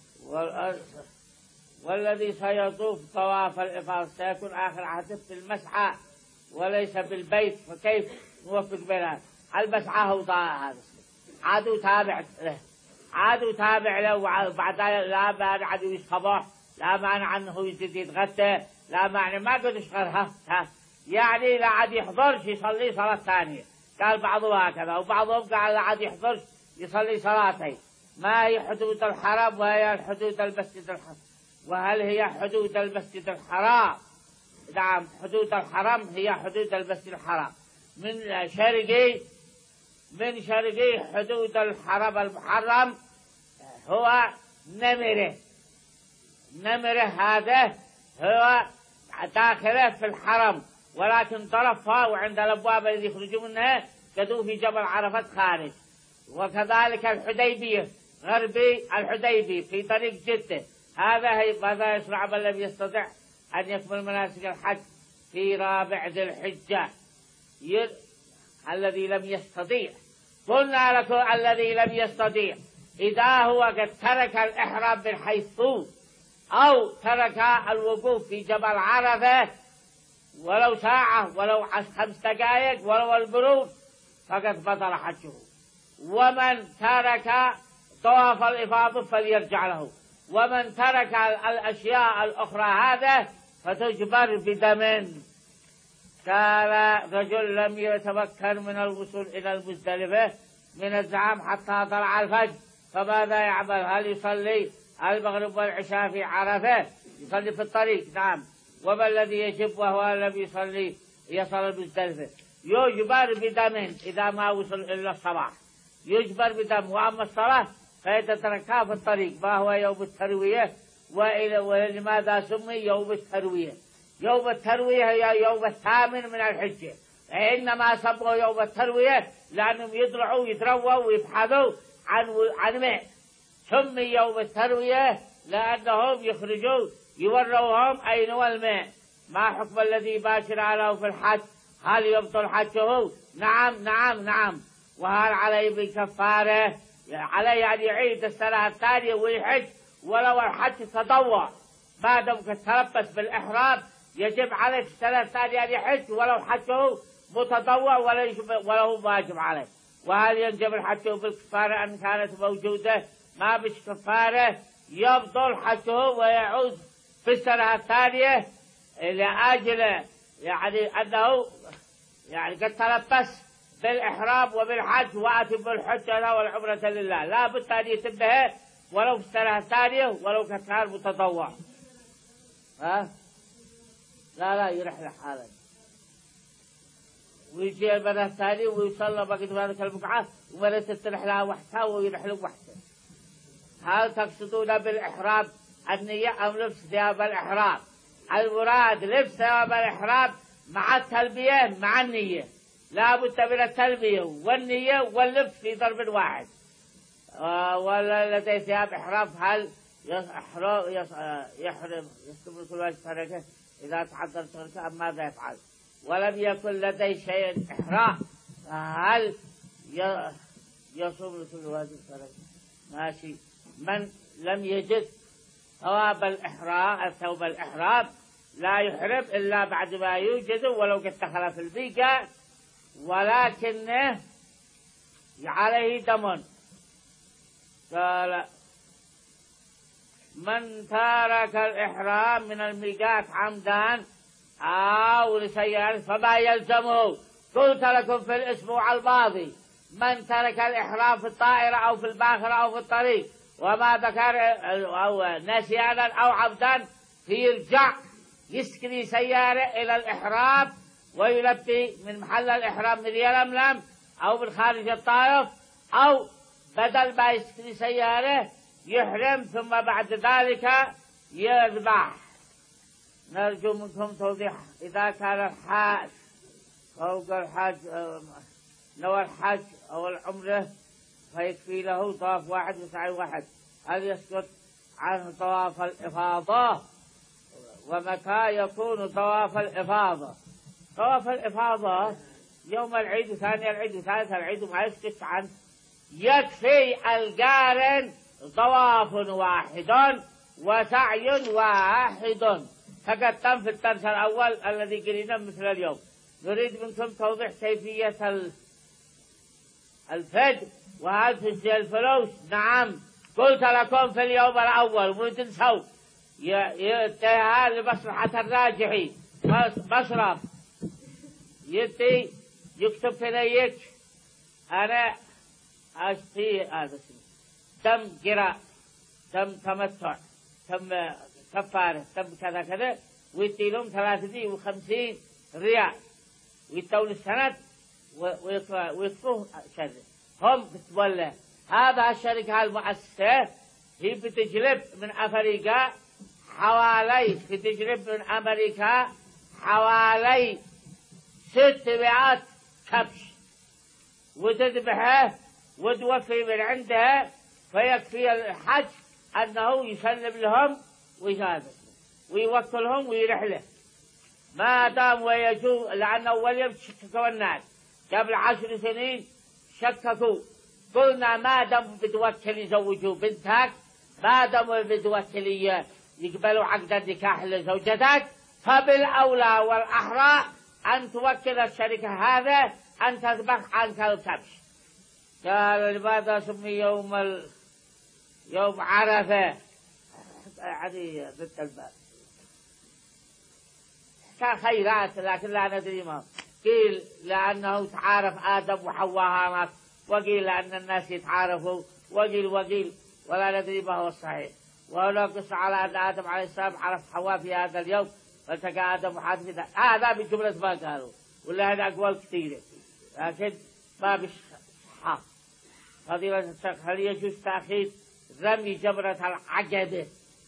Speaker 1: والذي سيطوف طواف الإفاضة سيكون آخر عهده في المسعى وليس بالبيت، فكيف نوفق بينها؟ المسعى هو هذا عادوا تابع له عادوا تابع له وبعد لا مانع عادوا يصبح، لا مانع عنه يزيد يتغدى، لا مانع ما قد يشغلها، يعني لا عاد يحضرش يصلي صلاة ثانية. قال بعضهم هكذا وبعضهم قال لا عاد يحضرش يصلي صلاتين. ما هي حدود الحرم وهي حدود المسجد الحرام؟ وهل هي حدود المسجد الحرام؟ نعم، حدود الحرم هي حدود المسجد الحرام. من شرقي من شرقي حدود الحرم المحرم هو نمره. نمره هذا هو داخله في الحرم، ولكن طرفها وعند الأبواب الذي يخرجون منها قدوا في جبل عرفات خارج. وكذلك الحديبية غربي الحديبي في طريق جدة، هذا هذا يشرع من لم يستطع أن يكمل مناسك الحج في رابع ذي الحجة. ير... الذي لم يستطيع، قلنا لكم الذي لم يستطيع إذا هو قد ترك الإحرام من حيث أو ترك الوقوف في جبل عرفة ولو ساعة ولو خمس دقائق ولو البرود فقد بطل حجه. ومن ترك طواف الإفاضة فليرجع له، ومن ترك الأشياء الأخرى هذا فتجبر بدم. قال رجل لم يتمكن من الوصول إلى المزدلفة من الزعام حتى طلع الفجر، فماذا يعمل؟ هل يصلي المغرب والعشاء في عرفة؟ يصلي في الطريق. نعم. وما الذي يجب وهو لم يصلي يصل المزدلفة؟ يجبر بدم إذا ما وصل إلا الصباح، يجبر بدم. وأما الصلاة فيتتركها في الطريق. ما هو يوم التروية ولماذا سمي يوم التروية؟ يوم التروية هي يوم الثامن من الحجة، إنما سموا يوم التروية لأنهم يطلعوا يترووا ويبحثوا عن عن ماء. سمي يوم التروية لأنهم يخرجوا يوروهم أين هو الماء. ما حكم الذي باشر عليه في الحج؟ هل يبطل حجه؟ نعم نعم نعم. وهل عليه بكفارة؟ عليه أن يعيد السنة الثانية ويحج ولو الحج تطوع. بعد أن تلبس بالإحرام يجب عليه السنة الثانية أن يحج ولو حجه متطوع وله واجب عليه. وهل ينجب الحج بالكفارة أن كانت موجودة؟ ما بش كفارة، يبطل حجه ويعود في السنة الثانية لأجل يعني أنه يعني قد تلبس بالإحرام وبالحج وأتم الحجة والعمرة لله، لا بد أن يتمها ولو في السنة الثانية ولو كان متطوع. ها؟ لا لا يرح لحاله ويجي المرة الثانية ويصلى بقيت هذه البقعة ومرة ترح لها وحدها ويرح له وحده. هل تقصدون بالإحرام النية أم لبس ثياب الإحرام؟ المراد لبس ثياب الإحرام مع التلبية مع النية، لا بد من التلبية والنية واللبس في ضرب واحد. آه ولا لدي ثياب إحرام هل يحرم يحرم يستمر كل واحد فرقه إذا تحضرت الركاب ماذا يفعل؟ ولم يكن لدي شيء إحرام، هل يصوم لكل واجب فرض؟ ماشي. من لم يجد ثواب الإحرام ثوب الإحرام لا يحرم إلا بعد ما يوجد ولو قد دخل في البيئة، ولكنه عليه دم. قال من ترك الإحرام من الميقات عمدا أو لسيارة فما يلزمه. قلت لكم في الأسبوع الماضي من ترك الإحرام في الطائرة أو في الباخرة أو في الطريق وما ذكر أو نسيانا أو عمدا فيرجع يسكري سيارة إلى الإحرام ويلبي من محل الإحرام من يلملم أو من خارج الطائف، أو بدل ما يسكري سيارة يحرم ثم بعد ذلك يذبح. نرجو منكم توضيح إذا كان الحاج فوق الحج نوى الحج أو العمرة فيكفي له طواف واحد وسعي واحد، هل يسقط عنه طواف الإفاضة؟ ومتى يكون طواف الإفاضة؟ طواف الإفاضة يوم العيد وثاني العيد وثالث العيد وما يسقط عنه. يكفي القارن طواف واحد وسعي واحد فقد تم في الدرس الأول الذي قريناه مثل اليوم. نريد منكم توضيح كيفية الفدء وهل تجزي الفلوس؟ نعم قلت لكم في اليوم الأول مو تنسوا يديها لمصلحة الراجحي مصرف يدي يكتب في نيك أنا أشتي هذا تم قراء تم تمتع تم كفارة تم كذا كذا ويدي لهم ثلاثة وخمسين ريال ويدون السند ويكفوه شر. هم بتولى هذا الشركة المؤسسة هي بتجلب من أفريقيا حوالي بتجلب من أمريكا حوالي ستمائة كبش وتذبحه وتوفي من عندها، فيكفي الحج أنه يسلم لهم ويجازف ويوكلهم ويرحله ما دام ويجوز. لأنه أول يوم شككوا الناس قبل عشر سنين شككوا، قلنا ما دام بتوكل يزوجوا بنتك ما دام بتوكل يقبلوا عقد النكاح لزوجتك فبالأولى والأحرى أن توكل الشركة هذا أن تذبح عنك الكبش. قال لماذا سمي يوم ال... يوم عرفة يعني ضد الباب كخيرات لكن لا ندري ما قيل لأنه تعارف آدم وحواء، وقيل لأن الناس يتعارفوا، وقيل وقيل ولا ندري ما هو الصحيح. وهنا قص على أن آدم عليه السلام عرف حواء في هذا اليوم فالتقى آدم وحاد في ذلك. هذا من جملة ما قالوا ولا هذا أقوال كثيرة لكن ما بصحة. فضيلة الشيخ هل يجوز تأخير رمي جمرة العقبة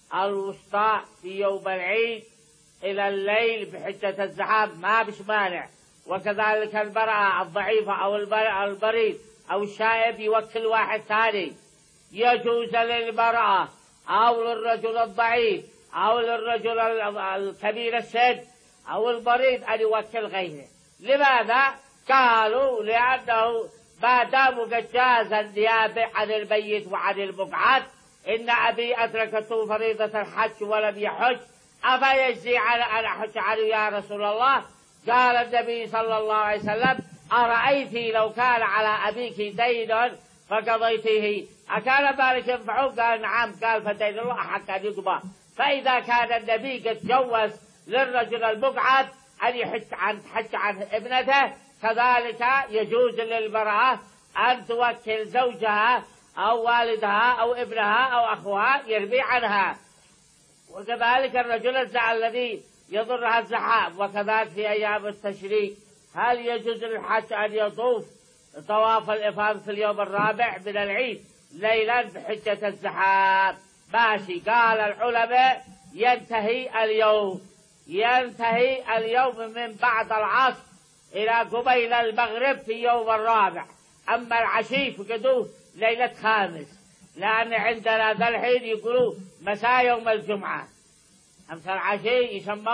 Speaker 1: الوسطى في يوم العيد إلى الليل بحجة الزحام؟ ما بش مانع. وكذلك المرأة الضعيفة أو البريد أو الشائب يوكل واحد ثاني. يجوز للمرأة أو للرجل الضعيف أو للرجل الكبير السن أو البريد أن يوكل غيره. لماذا؟ قالوا لأنه ما داموا قد جاز النيابة عن الميت وعن المقعد. إن أبي أدركته فريضة الحج ولم يحج أفيجزي على أن أحج عنه يا رسول الله؟ قال النبي صلى الله عليه وسلم أرأيت لو كان على أبيك دين فقضيته أكان ذلك ينفعه؟ قال نعم. قال فدين الله أحق أن يقضى. فإذا كان النبي قد جوز للرجل المقعد أن يحج عن حج عن ابنته كذلك يجوز للمرأة أن توكل زوجها أو والدها أو ابنها أو أخوها يرمي عنها. وكذلك الرجل الذي يضرها الزحام. وكذلك في أيام التشريق هل يجوز للحج أن يطوف طواف الإفاضة في اليوم الرابع من العيد ليلا بحجة الزحام؟ ماشي. قال العلماء ينتهي اليوم ينتهي اليوم من بعد العصر إلى قبيل المغرب في يوم الرابع. أما العشي فقدوه ليلة خامس، لأن عندنا ذا الحين يقولوا مساء يوم الجمعة. أمس العشي يسموه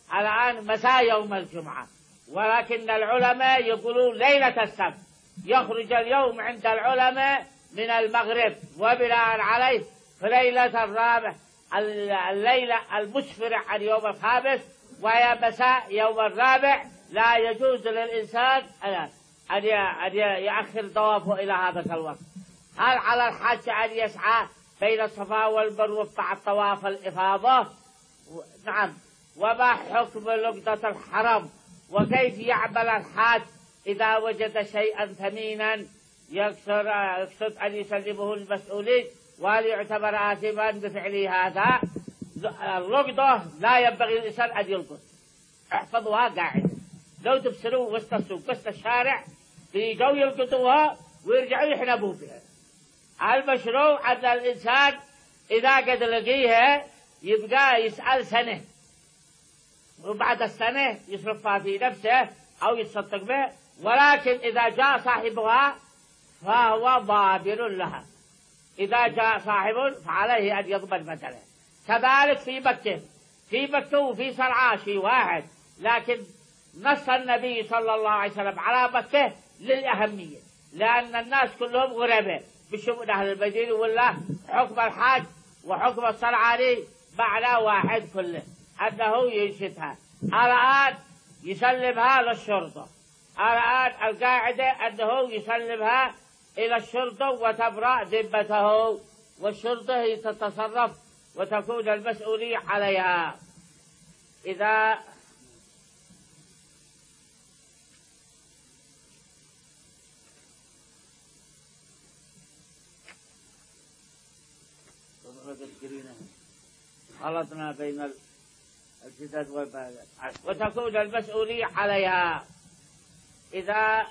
Speaker 1: الآن مساء يوم الجمعة، ولكن العلماء يقولون ليلة السبت. يخرج اليوم عند العلماء من المغرب، وبناء عليه في ليلة الرابع الليلة المسفرة عن يوم الخامس وهي مساء يوم الرابع لا يجوز للإنسان أن يأخر طوافه إلى هذا الوقت. هل على الحج أن يسعى بين الصفا والمروة بعد طواف الإفاضة؟ نعم. وما حكم لقطة الحرم؟ وكيف يعمل الحاج إذا وجد شيئا ثمينا يقصد أن يسلمه المسؤولين، وهل يعتبر آثما بفعله هذا؟ اللقطة لا ينبغي الإنسان أن يلقط. احفظوها قاعدة، لو تبصروا وسط السوق وسط الشارع بيجوا يلقطوها ويرجعوا يحنبوا فيها. المشروع أن الإنسان إذا قد لقيها يبقى يسأل سنة، وبعد السنة يصرفها في نفسه أو يتصدق به، ولكن إذا جاء صاحبها فهو ضامن لها. إذا جاء صاحب فعليه أن يضمن بدله. كذلك في مكة، في مكة وفي صنعاء شيء واحد، لكن نص النبي صلى الله عليه وسلم على مكة للأهمية، لأن الناس كلهم غرباء بشؤون أهل المدينة، ولا حكم الحاج وحكم الصنعاني معنى واحد كله، أنه ينشدها. الآن يسلمها للشرطة، الآن القاعدة أنه يسلمها إلى الشرطة وتبرأ ذمته، والشرطة هي تتصرف وتكون المسؤولية عليها. إذا خلطنا بين الجدد والبعد وتكون المسؤولية عليها. إذا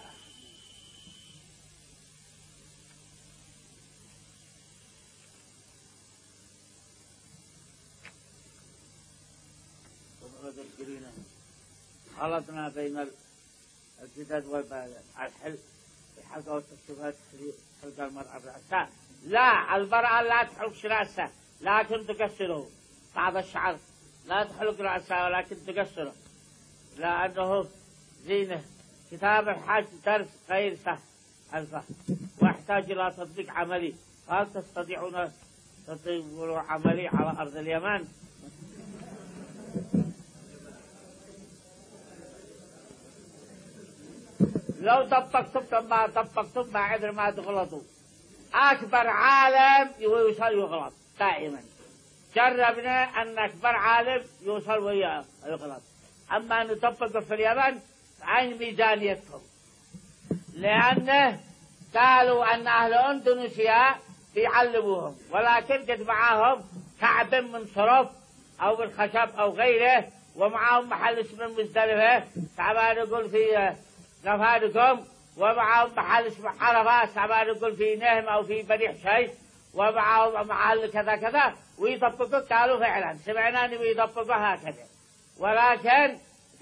Speaker 1: خلطنا بين الجدد والبعد الحل بحلقة والتكشفات حلقة المرأة برأسها. لا، المرأة لا تحلق رأسها لكن تكسره، بعض الشعر لا تحلق رأسها ولكن تكسره، لأنه زينة. كتاب الحج درس غير سهل الفهم ويحتاج إلى تطبيق عملي. هل تستطيعون تطبيق عملي على أرض اليمن؟ لو طبقتم ما طبقتم ما عذر ما تغلطوا. أكبر عالم يوصل يغلط دائما. جربنا أن أكبر عالم يوصل وياه يغلط. أما نطبق في اليمن عين ميزانيتهم، لأنه قالوا أن أهل أندونيسيا بيعلموهم، ولكن قد معاهم كعب من صرف أو من خشب أو غيره، ومعاهم محل اسمه مزدلفة تعبان يقول في نفادكم، ومعاهم محل اسمه عرفة تعبان يقول في نهم أو في بني حشيش، ومعاهم محل كذا كذا، ويطبقوا. قالوا فعلا سمعنا أنه يطبقوا هكذا، ولكن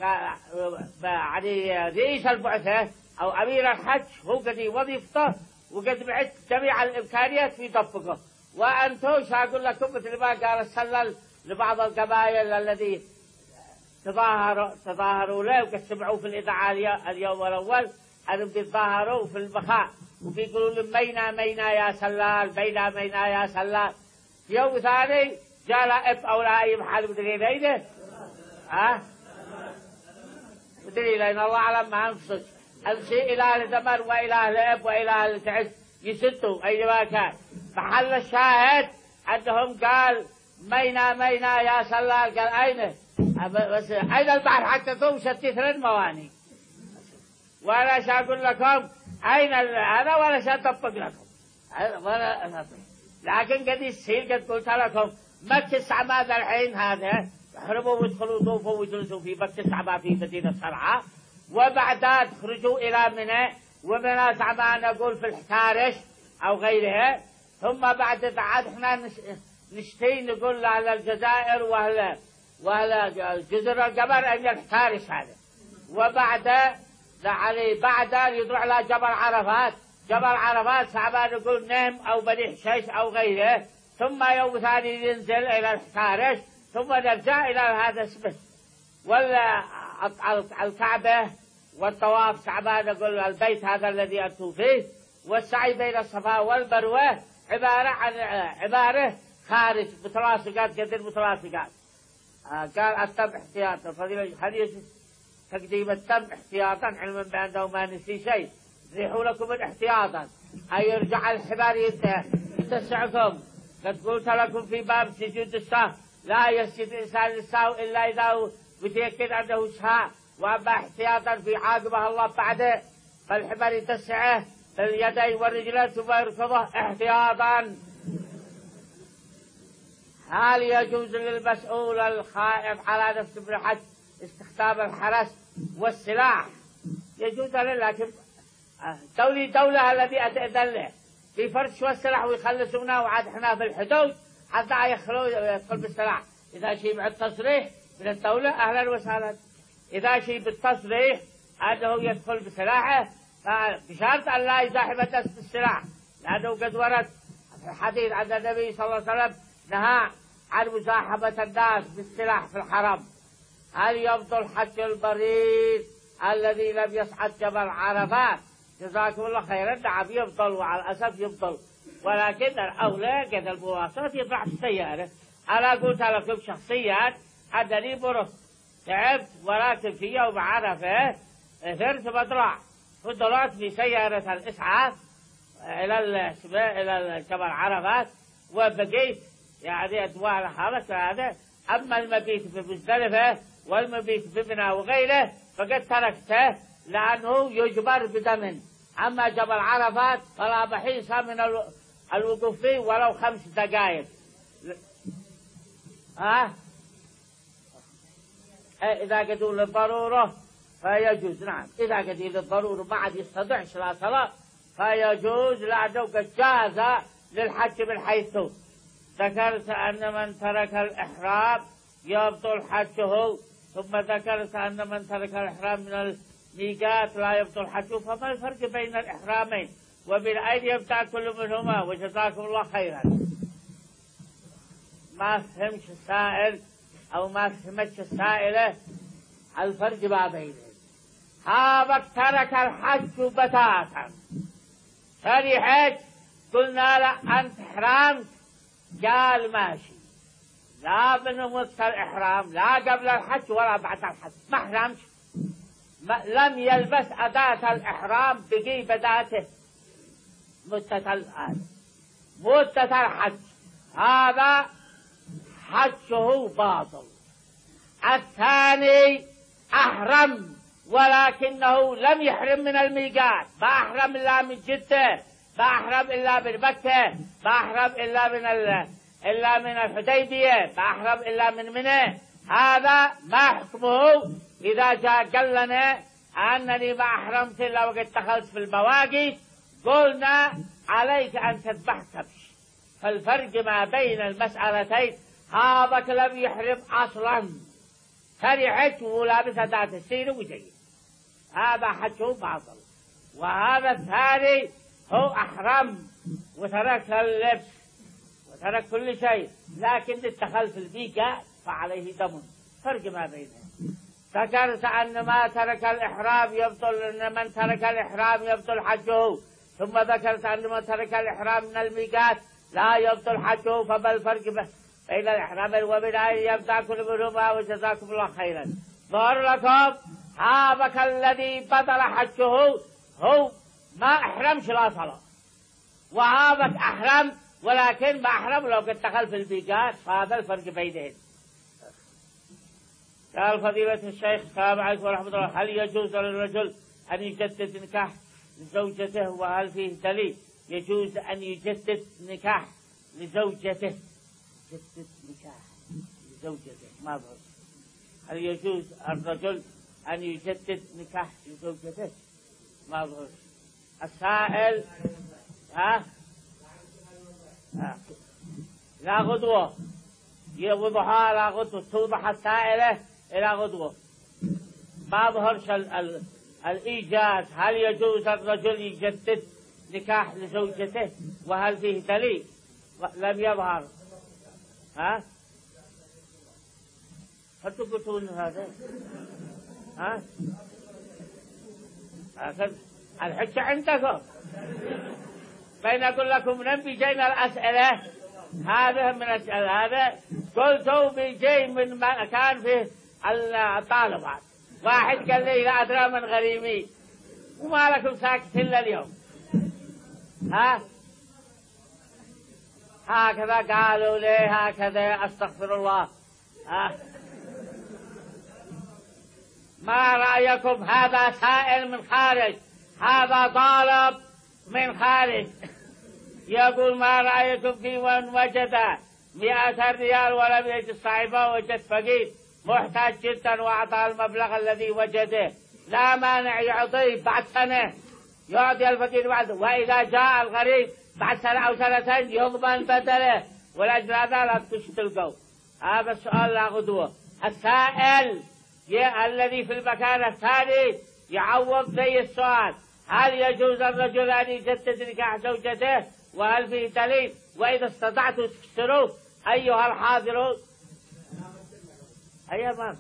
Speaker 1: يعني رئيس البعثة أو أمير الحج هو قد وظيفته وقد بعت جميع الإمكانيات في يطبقه. وأنتم سأقول لكم مثل ما قال السلل لبعض القبائل الذي تظاهروا تظاهروا له وقد سمعوا في الإذاعة اليوم الأول أنهم بيتظاهروا في البخاء وبيقولوا لهم مينا مينا يا سلال مينا مينا يا سلال. في يوم ثاني جاء لأب أو لأي محل مدري لينه ها مدري لين الله أعلم ما أنفسك. أمشي إلى أهل دمر وإلى أهل أب وإلى أهل تعز يسدوا أينما كان. محل الشاهد أنهم قال مينا مينا يا سلال. قال أين بس أين البحر حقكم شتيت المواني. وأنا سأقول لكم أين هذا وأنا سأطبق لكم ولا لكن قد يصير قد قلت لكم مكة السعباء الحين هذا احرموا وادخلوا طوفوا وجلسوا في مكة السعباء في مدينة صنعاء، وبعدها تخرجوا إلى منى، ومنى صعباء نقول في الحتارش أو غيرها، ثم بعد بعد احنا نشتي نقول على الجزائر وهلا وهلا جزر القمر أن الحتارش هذا، وبعد يعني بعد يروح على جبل عرفات. جبل عرفات صعباء نقول نهم أو بني حشيش أو غيره، ثم يوم ثاني ينزل إلى الحتارش، ثم نرجع إلى هذا اسمه ولا الكعبة والطواف كعبان يقول البيت هذا الذي أنتم فيه، والسعي بين الصفا والمروة عبارة عن عبارة خارج متلاصقات قدر متلاصقات. آه قال التم احتياطا، فضيلة الحديث تقديم التم احتياطا علما بأنه ما نسي شيء. ريحوا لكم احتياطا أي يرجع الحبار يتسعكم. قد قلت لكم في باب سجود السهو لا يسجد الإنسان للسهو إلا إذا متأكد أنه سهى، وأما احتياطا في عاقبه الله بعده فالحبار يتسعه باليدين والرجلين ثم يركضه احتياطا. هل يجوز للمسؤول الخائف على نفسه بالحج استخدام الحرس والسلاح؟ يجوز له، لكن دولي دولة الذي أتأذن له في فرش والسلاح ويخلصونا وعاد احنا في الحدود حتى يخلو يدخل بالسلاح. إذا شيء بعد تصريح من الدولة أهلا وسهلا، إذا شيء بالتصريح أنه يدخل بسلاحه بشرط أن لا يزاحم الناس بالسلاح، لأنه قد ورد في الحديث عن النبي صلى الله عليه وسلم نهى عن مزاحمة الناس بالسلاح في الحرم. هل يبطل حج المريض الذي لم يصعد جبل عرفات؟ جزاكم الله خيرا. نعم يبطل، وعلى الأسف يبطل، ولكن الأولى قد المواصلات يطلع بالسيارة. أنا قلت لكم شخصيا أنني مرض تعبت ولكن في يوم عرفة ثرت بطلع فضلت في سيارة الإسعاف إلى إلى جبل عرفات وبقيت يعني أدوار حالة هذا. أما المبيت في مزدلفة والمبيت في منى وغيره فقد تركته لأنه يجبر بدم. أما جبل عرفات فلا بحيث من الوقوف فيه ولو خمس دقائق. ها أه؟ إذا قدوا للضرورة فيجوز. نعم إذا قدوا للضرورة ما عاد يستطيعش لا صلاة فيجوز، لأنه قد جاز للحج من حيث ذكرت أن من ترك الإحرام يبطل حجه، ثم ذكرت أن من ترك الإحرام من الميقات لا يبطل حجه. فما الفرق بين الإحرامين وبين أين يبدأ كل منهما؟ وجزاكم الله خيرا. ما فهمش السائل أو ما فهمتش السائلة الفرق ما بينهم. هذا ترك الحج بتاتا ثاني حج قلنا له أنت حرمت، قال ماشي، لا من وقت الإحرام لا قبل الحج ولا بعد الحج ما حرمش، لم يلبس أداة الإحرام بقي بداته مدة الآن مدة الحج، هذا حجه باطل. الثاني أحرم ولكنه لم يحرم من الميقات، ما أحرم إلا من جدة، ما أحرم إلا من مكة، ما أحرم إلا من إلا من الحديبية، ما أحرم إلا من منى. هذا ما حكمه إذا جاء قال لنا أنني ما أحرمت إلا وقد دخلت في المواقيت، قلنا عليك أن تذبح كبش. فالفرق ما بين المسألتين هذا لم يحرم أصلا فرحت ولابس أداة السير وجيد، هذا حجه باطل. وهذا الثاني هو أحرم وترك اللبس وترك كل شيء لكن اتخذ في الميقات فعليه دم. فرق ما بينهم. ذكرت أن ما ترك الإحرام يبطل، أن من ترك الإحرام يبطل حجه، ثم ذكرت أن من ترك الإحرام من الميقات لا يبطل حجه. فما الفرق بين الإحرام وبين أن يبدأ كل منهما؟ وجزاكم الله خيرا. ظهر لكم هذاك الذي بطل حجه هو ما أحرمش لا صلاة، وهذا أحرم ولكن ما أحرم لو قد دخل في الميقات، فهذا الفرق بينهم. قال فضيلة الشيخ السلام عليكم ورحمة الله، هل يجوز للرجل أن يجدد نكاح لزوجته وهل فيه دليل؟ يجوز أن يجدد نكاح لزوجته، يجدد نكاح لزوجته ما ظهر. هل يجوز الرجل أن يجدد نكاح لزوجته ما ظهر؟ السائل ها لا غدوة يوضحها لا غدوة، توضح السائلة إلى غدوة. ما ظهرش الإيجاز. هل يجوز الرجل يجدد نكاح لزوجته وهل فيه دليل؟ لم يظهر. ها هل تقولون هذا؟ ها؟ لكن الحجة عندكم. بين أقول لكم نبي جينا الأسئلة هذا من الأسئلة هذا قلتوا بيجي من مكان فيه الطالبات. واحد قال لي لا أدرى من غريمي وما لكم ساكت إلا اليوم. ها هكذا قالوا لي هكذا أستغفر الله. ها ما رأيكم؟ هذا سائل من خارج، هذا طالب من خارج يقول ما رأيكم في من وجد مئة ريال ولم يجد صاحبه وجد فقير محتاج جدا وأعطاه المبلغ الذي وجده، لا مانع يعطيه بعد سنة، يعطي الفقير بعد، وإذا جاء الغريب بعد سنة أو سنتين يضمن بدله، ولأجل هذا لا تشتلقوا. هذا السؤال لا غدوة. السائل الذي في المكان الثاني يعوض زي السؤال: هل يجوز الرجل أن يجدد نكاح زوجته؟ وهل فيه دليل؟ وإذا استطعتوا تفسروا أيها الحاضرون. أيها ما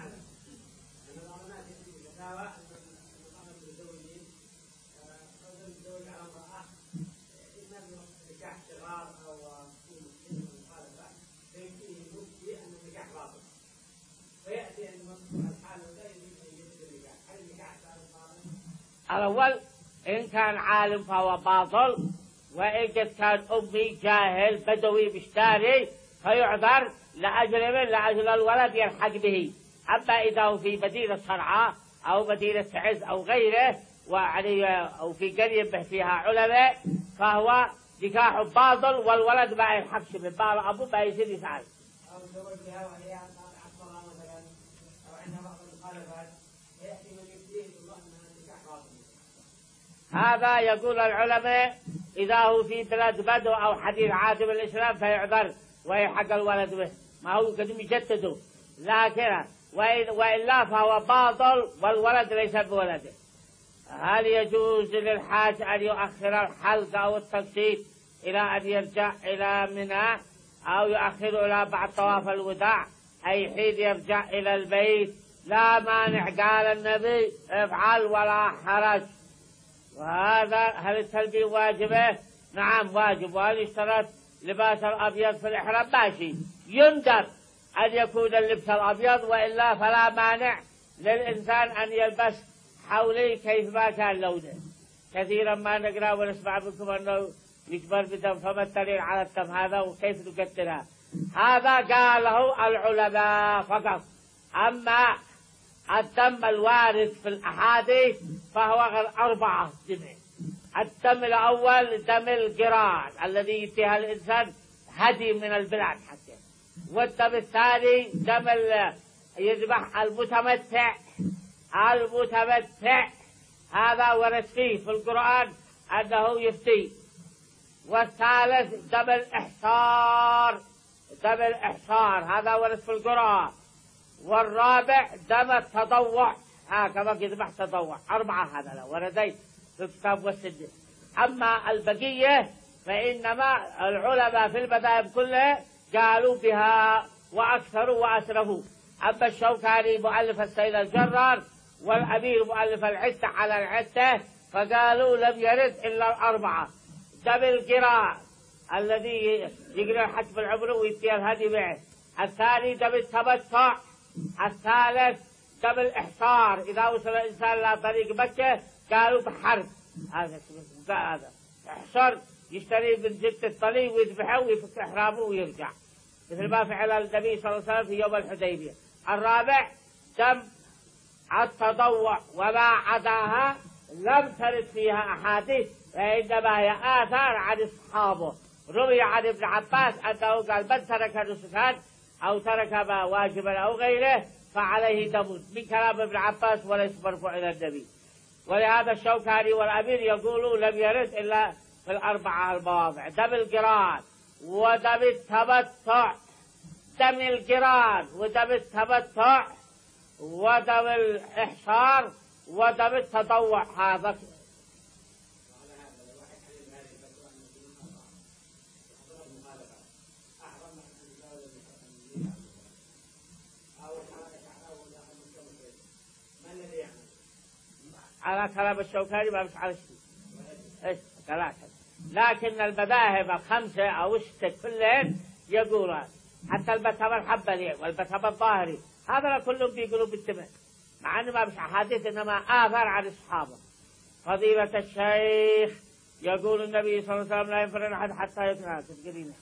Speaker 1: الأول إن كان عالم فهو باطل، وإن كان أمي جاهل بدوي بشتاري فيعذر لأجل من لأجل الولد يلحق به. أما إذا هو في مدينة صنعاء أو مدينة عز أو غيره أو في قرية فيها علماء فهو نكاح باطل والولد ما يلحقش من بال أبوه ما يصير يسأل. هذا يقول العلماء إذا هو في بلاد بدو أو حديث عهد بالإسلام فيعذر ويحق الولد به، ما هو قدم يجدده، لكن وإلا فهو باطل والولد ليس بولده. هل يجوز للحاج أن يؤخر الحلق أو التقسيط إلى أن يرجع إلى منى أو يؤخر إلى بعد طواف الوداع أي حين يرجع إلى البيت؟ لا مانع، قال النبي افعل ولا حرج. وهذا هل التلبية واجبه؟ نعم واجب. وهل يشترط لباس الأبيض في الإحرام؟ ماشي، يندر أن يكون اللبس الأبيض، وإلا فلا مانع للإنسان أن يلبس حولي كيف ما كان لونه. كثيرا ما نقرأ ونسمع منكم أنه يجبر بدم، فما الدليل على الدم هذا وكيف نقتلها؟ هذا قاله العلماء فقط. أما الدم الوارد في الأحاديث فهو أربعة دم. الدم الأول دم القران الذي يديها الإنسان هدي من البلاد حتى، والدم الثاني دم يذبح المتمتع المتمتع هذا ورد فيه في القرآن أنه يفتي. والثالث دم الإحصار دم الإحصار هذا ورد في القرآن. والرابع دم التطوع هكذا يذبح تطوع. أربعة هذا لا وردين في الكتاب والسنة. أما البقية فإنما العلماء في المذاهب كلها قالوا بها وأكثروا وأسرفوا. أما الشوكاني مؤلف السيد الجرار والأمير مؤلف العدة على العدة فقالوا لم يرد إلا الأربعة: دم القراء الذي يقرأ حجب العمر ويدي الهدي معه، الثاني دم التمتع، الثالث دم الإحصار إذا وصل الإنسان إلى طريق مكة قالوا بحرب. هذا هذا إحصار يشتري من جلد الطلي ويذبحه ويفك إحرامه ويرجع، مثل ما فعل النبي صلى الله عليه وسلم في يوم الحديبية. الرابع دم التطوع، وما عداها لم ترد فيها أحاديث وإنما هي آثار عن أصحابه. روي عن ابن عباس أنه قال: من ترك نسكا أو ترك ما واجبا أو غيره فعليه دم، من كلام ابن عباس وليس مرفوع إلى النبي. ولهذا الشوكاني والأمير يقولوا لم يرد إلا في الأربعة المواضع: دم القران ودم التمتع دم القران ودم التمتع ودم الإحصار ودم التطوع. هذا على كلام الشوكاني ما مش على شيء إيش ثلاثة، لكن المذاهب الخمسة أو الستة كلهم يقولون، حتى المذهب الحنبلي والمذهب الظاهري هذا كلهم بيقولوا بالتمام، مع أنه ما مش أحاديث إنما آثار عن الصحابة. فضيلة الشيخ يقول النبي صلى الله عليه وسلم لا ينفرد أحد حتى يتنى. تذكرين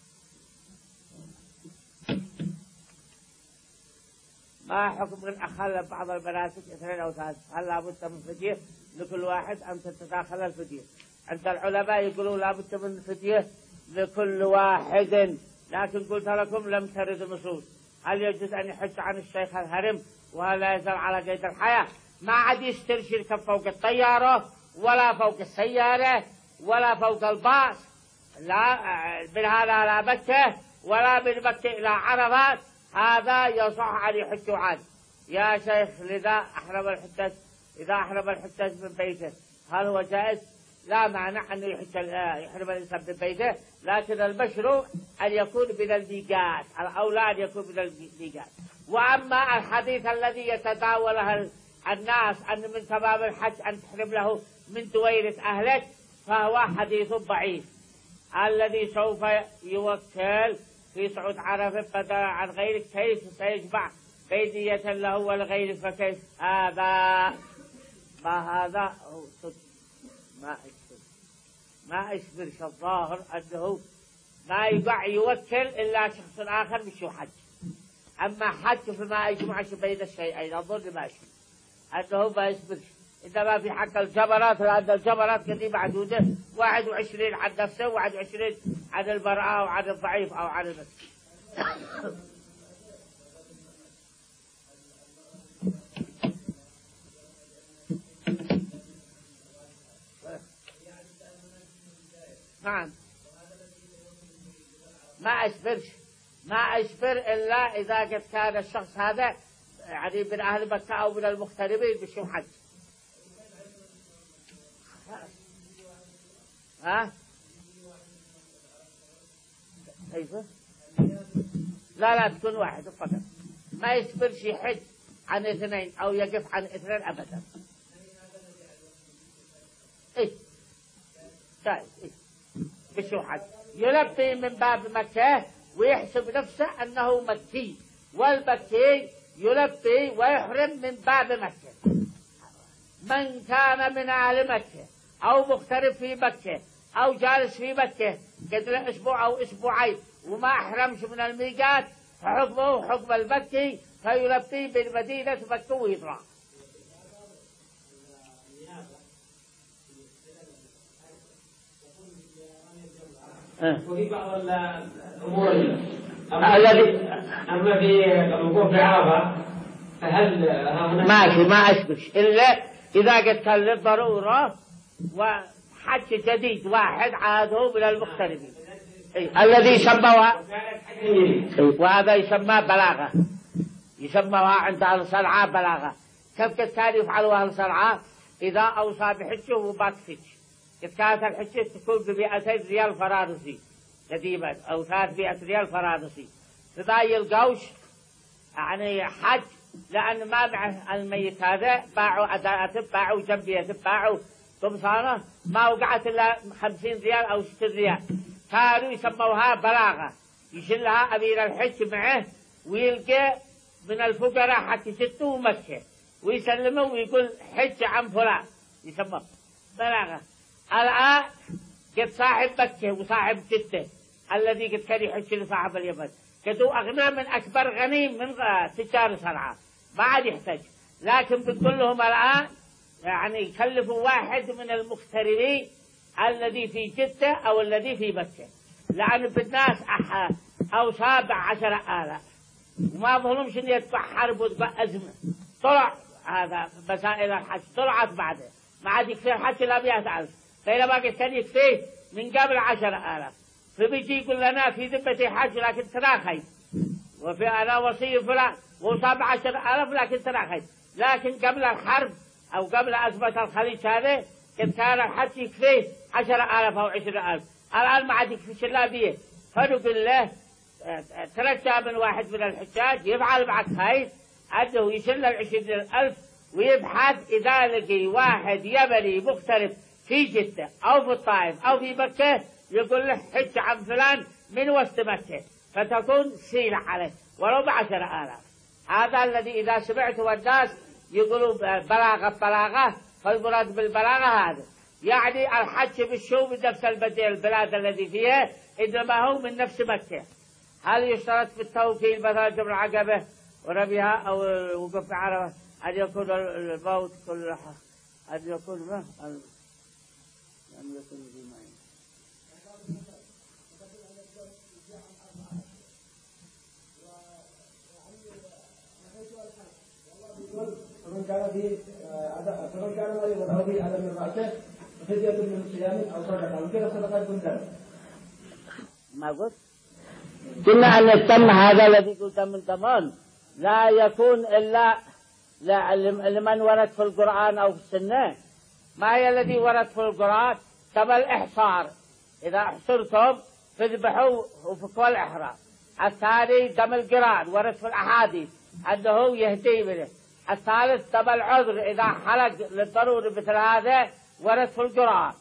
Speaker 1: ما حكم من أخل بعض المناسك اثنين أو ثلاثة؟ هل لابد من فدية لكل واحد أم تتداخل الفدية؟ عند العلماء يقولوا لابد من فدية لكل واحد، لكن قلت لكم لم ترد النصوص. هل يجوز أن يحج عن الشيخ الهرم وهل لا يزال على قيد الحياة؟ ما عاد يشتري شركة فوق الطيارة ولا فوق السيارة ولا فوق الباص، لا من هذا لا مكة ولا من مكة إلى عرفات، هذا يصح أن يحج عنه. يا شيخ لذا أحرم الحجاج، إذا أحرم الحجاج من بيته هل هو جائز؟ لا مانع أنه يحرم الإنسان من بيته، لكن المشروع أن يكون من الميقات، الأولى أن يكون من الميقات. وأما الحديث الذي يتداوله الناس أن من تمام الحج أن تحرم له من دويرة أهلك، فهو حديث ضعيف. الذي سوف يوكل في صعود عرفة بدل عن غيرك كيف سيجمع بيدية له ولغيره؟ فكيف هذا؟ ما هذا هو صدق، ما أشبر ما أشبرش الظاهر أنه ما يقع يوكل إلا شخص آخر مش حج. أما حج فما يجمعش بين الشيئين، أظن ما أشبر أنه ما يشبرش، إنما في حق الجبرات، لأن الجبرات كذي معدودة، واحد وعشرين عن نفسه وواحد وعشرين عن المرأة وعن الضعيف أو عن المسكين. نعم ما أشبرش ما أشبر إلا إذا قد كان الشخص هذا يعني من أهل مكة أو من المغتربين بشو حج. ها؟ كيف؟ لا لا تكون واحد فقط، ما يشبرش يحج عن اثنين أو يقف عن اثنين أبدا. إيه؟ طيب إيه؟ بشو حج؟ يلبي من باب مكة ويحسب نفسه أنه مكي، والمكي يلبي ويحرم من باب مكة. من كان من أهل مكة أو مغترب في مكة أو جالس في مكة قدر أسبوع أو أسبوعين وما أحرمش من الميقات فحكمه حكم المكي، فيلبي بالمدينة مكة ويطلع.
Speaker 2: وفي بعض الأمور الذي أما في الوقوف في عرفة فهل
Speaker 1: ماشي ما أشبش إلا إذا قد كان للضرورة وحج جديد واحد عاده من المغتربين الذي سموها، وهذا يسمى بلاغة، يسموها عند أهل صنعاء بلاغة. كيف كان يفعلوا أهل صنعاء؟ إذا أوصى بحجه وما تفج، إذا كانت الحجة تكون بمئتين ريال فرنسي قديما أو ثلاثمائة ريال فرنسي، فذا يلقوش يعني حج، لأن ما مع الميت هذا باعوا أداءته، باعوا جنبيته، باعوا قمصانه، ما وقعت إلا خمسين ريال أو ستين ريال. كانوا يسموها بلاغة، يشلها أمير الحج معه ويلقى من الفقراء حتى جدته ومكة ويسلمه ويقول حج عن فلان، يسموه بلاغة. الآن قد صاحب مكة وصاحب جدة الذي قد كان يحج لصاحب اليمن قدوا أغنى من أكبر غني من تجار صنعاء، ما عاد يحتاج. لكن بتقول لهم الآن يعني يكلفوا واحد من المغتربين الذي في جدة أو الذي في مكة، لأن بالناس أو سابع عشر آلاف وما ظلمش إن يتبع حرب وتبع أزمة. طلع هذا مسائل الحج طلعت بعده، ما عاد يكفي الحج إلا مئة ألف، بينما قد كان يكفيه من قبل عشر آلاف. فبيجي يقول لنا في ذمتي حج لكن تراخي، وفي أنا وصي فلان وصاب عشر آلاف لكن تراخي. لكن قبل الحرب أو قبل أزمة الخليج هذا قد كان الحج يكفيه عشر آلاف أو عشر آلاف، الآن ما عاد يكفي إلا بيه. فنقول له ترجع من واحد من الحجاج يفعل معك خير أنه يشل العشرين ألف ويبحث إذا لقي واحد يمني مختلف في جدة أو في الطائف أو في مكة يقول له حج عن فلان من وسط مكة، فتكون سيلة عليه ولو بعشر آلاف. هذا الذي إذا سمعته الناس يقولوا بلاغة بلاغة، فالمراد بالبلاغة هذا يعني الحج بالشو من نفس البلاد الذي فيها، إنما هو من نفس مكة. هل يشترط في التوكيل مثلا جمع العقبة ورميها أو الوقوف في عرفة أن يكون الموت كل أن يكون ما أن يكون بما
Speaker 2: فمن كان في فمن كان مريضا أو في ألم من رأسه فدية من صيام أو صدقة، وكذا صدقة يكون دم.
Speaker 1: ما قلت؟ قلنا أن الدم هذا الذي قلت من زمان لا يكون إلا لمن ورد في القرآن أو في السنة. ما هي الذي ورد في القرآن؟ دم الإحصار، إذا أحصرتم فاذبحوا وفكوا الإحرام. الثاني دم القران ورد في الأحاديث أنه يهدي منه. الثالث دم العذر إذا حلق للضروري مثل هذا ورد في القرآن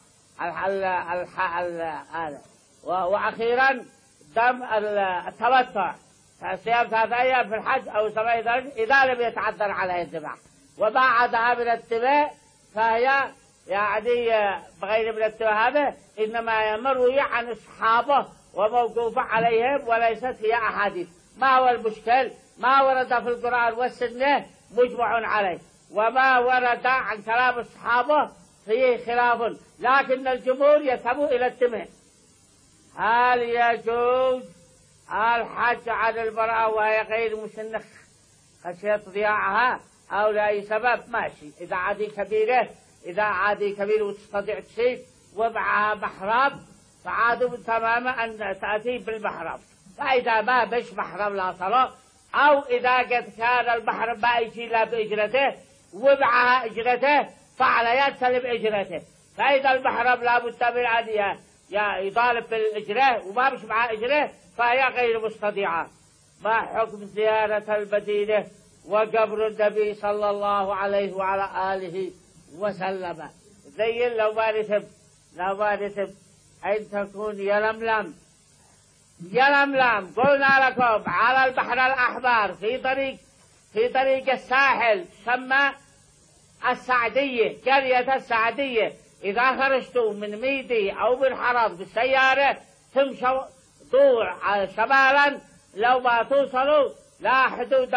Speaker 1: هذا. وأخيرا دم التمتع، صيام ثلاثة أيام في الحج أو سبعين إذا لم يتعذر عليه الذبح. وما عداها من الدماء فهي يعني بغير من الدماء هذا إنما مروي عن أصحابه وموقوفة عليهم وليست هي أحاديث. ما هو المشكل؟ ما ورد في القرآن والسنة مجمع عليه، وما ورد عن كلام أصحابه فيه خلاف، لكن الجمهور يذهب إلى الدماء. هل يجوز الحج عن المرأة وهي غير مسنة خشية ضياعها أو لأي سبب؟ ماشي، إذا عادي كبيرة إذا عادي كبيرة وتستطيع تشيل ومعها محرم فعادوا تماما أن تأتي بالمحرم. فإذا ما بش محرم لا صلاة، أو إذا قد كان المحرم ما يجي لا بإجرته ومعها إجرته فعليها تسلم إجرته. فإذا المحرم لا بد من أن يطالب بالإجرة وما بش معها إجرة فهي غير مستطيعة. ما حكم زيارة المدينة وقبر النبي صلى الله عليه وعلى آله وسلم؟ زين لو ما نتب لو ما نتب أن تكون يلملم يلملم. قلنا لكم على البحر الأحمر في طريق في طريق الساحل سمى السعدية، قرية السعدية. إذا خرجتوا من ميدي أو من حرض بالسيارة تمشوا طول شمالا، لو ما توصلوا لا حدود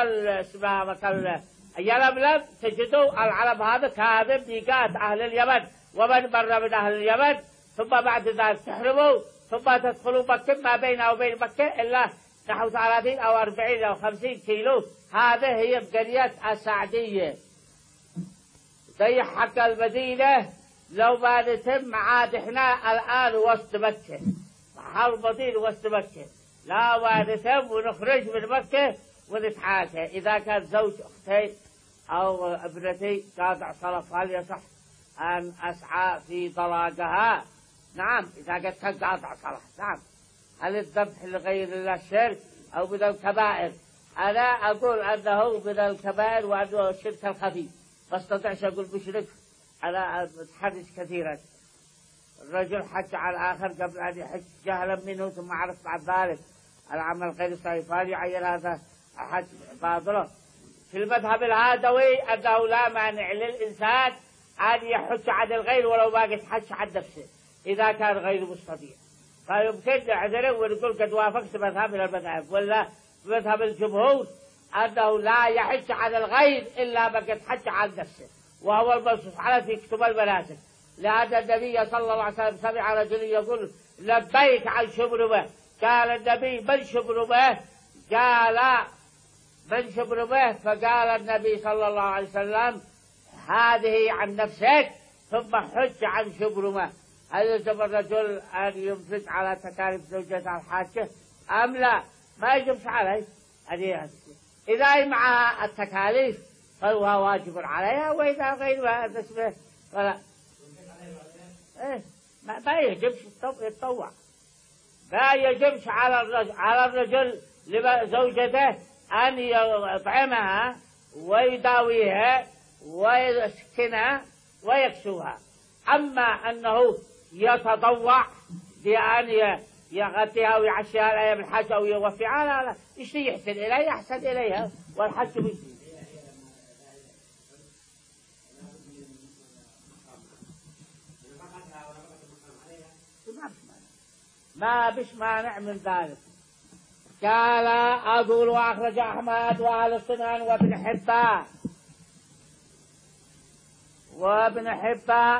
Speaker 1: يلملم تجدوا العلم هذا كاذب ميقات أهل اليمن ومن بر من أهل اليمن. ثم بعد ذلك تحرموا ثم تدخلوا مكة، ما بينها وبين مكة إلا نحو ثلاثين أو أربعين أو خمسين كيلو. هذه هي قرية السعدية. زي حق المدينة لو ما نتم عاد احنا الآن وسط مكة، محل مدينة وسط مكة، لا ما نتم ونخرج من مكة ونتحاكى. إذا كان زوج أختي أو ابنتي قاطع صلف هل يصح أن أسعى في طلاقها؟ نعم، إذا قد كان قاطع صلف. نعم. هل الذبح لغير الله شرك أو من الكبائر؟ أنا أقول أنه من الكبائر وأنه الشرك الخفي، ما استطيعش أقول مشرك. أنا أتحدث كثيرا. الرجل حج على الآخر قبل أن يحج جهلا منه ثم عرف بعد ذلك العمل غير صحيح، فهل يعين هذا الحج باطله؟ في المذهب الهادوي أنه لا مانع للإنسان أن يحج عن الغير ولو ما قد حج عن نفسه إذا كان غير مستطيع، فيمكن نعذره ونقول قد وافقت مذهب إلى المذهب. ولا مذهب الجمهور أنه لا يحج عن الغير إلا ما قد حج عن نفسه، وهو المنصوص على في كتب المناسك. لأن النبي صلى الله عليه وسلم سمع رجل يقول لبيك عن شبرمه، قال النبي من شبرمه؟ قال من شبرمه؟ فقال النبي صلى الله عليه وسلم هذه عن نفسك ثم حج عن شبرمه. هل يجب الرجل أن ينفق على تكاليف زوجته الحاجة أم لا؟ ما يجب عليه أن إذا مع التكاليف فهو واجب عليها، وإذا غيرها تسمه فلا. إيه ما, ما يجبش يتطوع، ما يجبش على الرجل على الرجل لزوجته أن يطعمها ويداويها ويسكنها ويكسوها. أما أنه يتطوع بأن يغطيها ويعشيها الأيام الحج أو يوفيها، لا لا، إيش يحسن إليها يحسن إليها، والحج بيجي. ما بش مانع من ذلك. قال أقول وأخرج أحمد وأهل السنن وابن حبان وابن حبان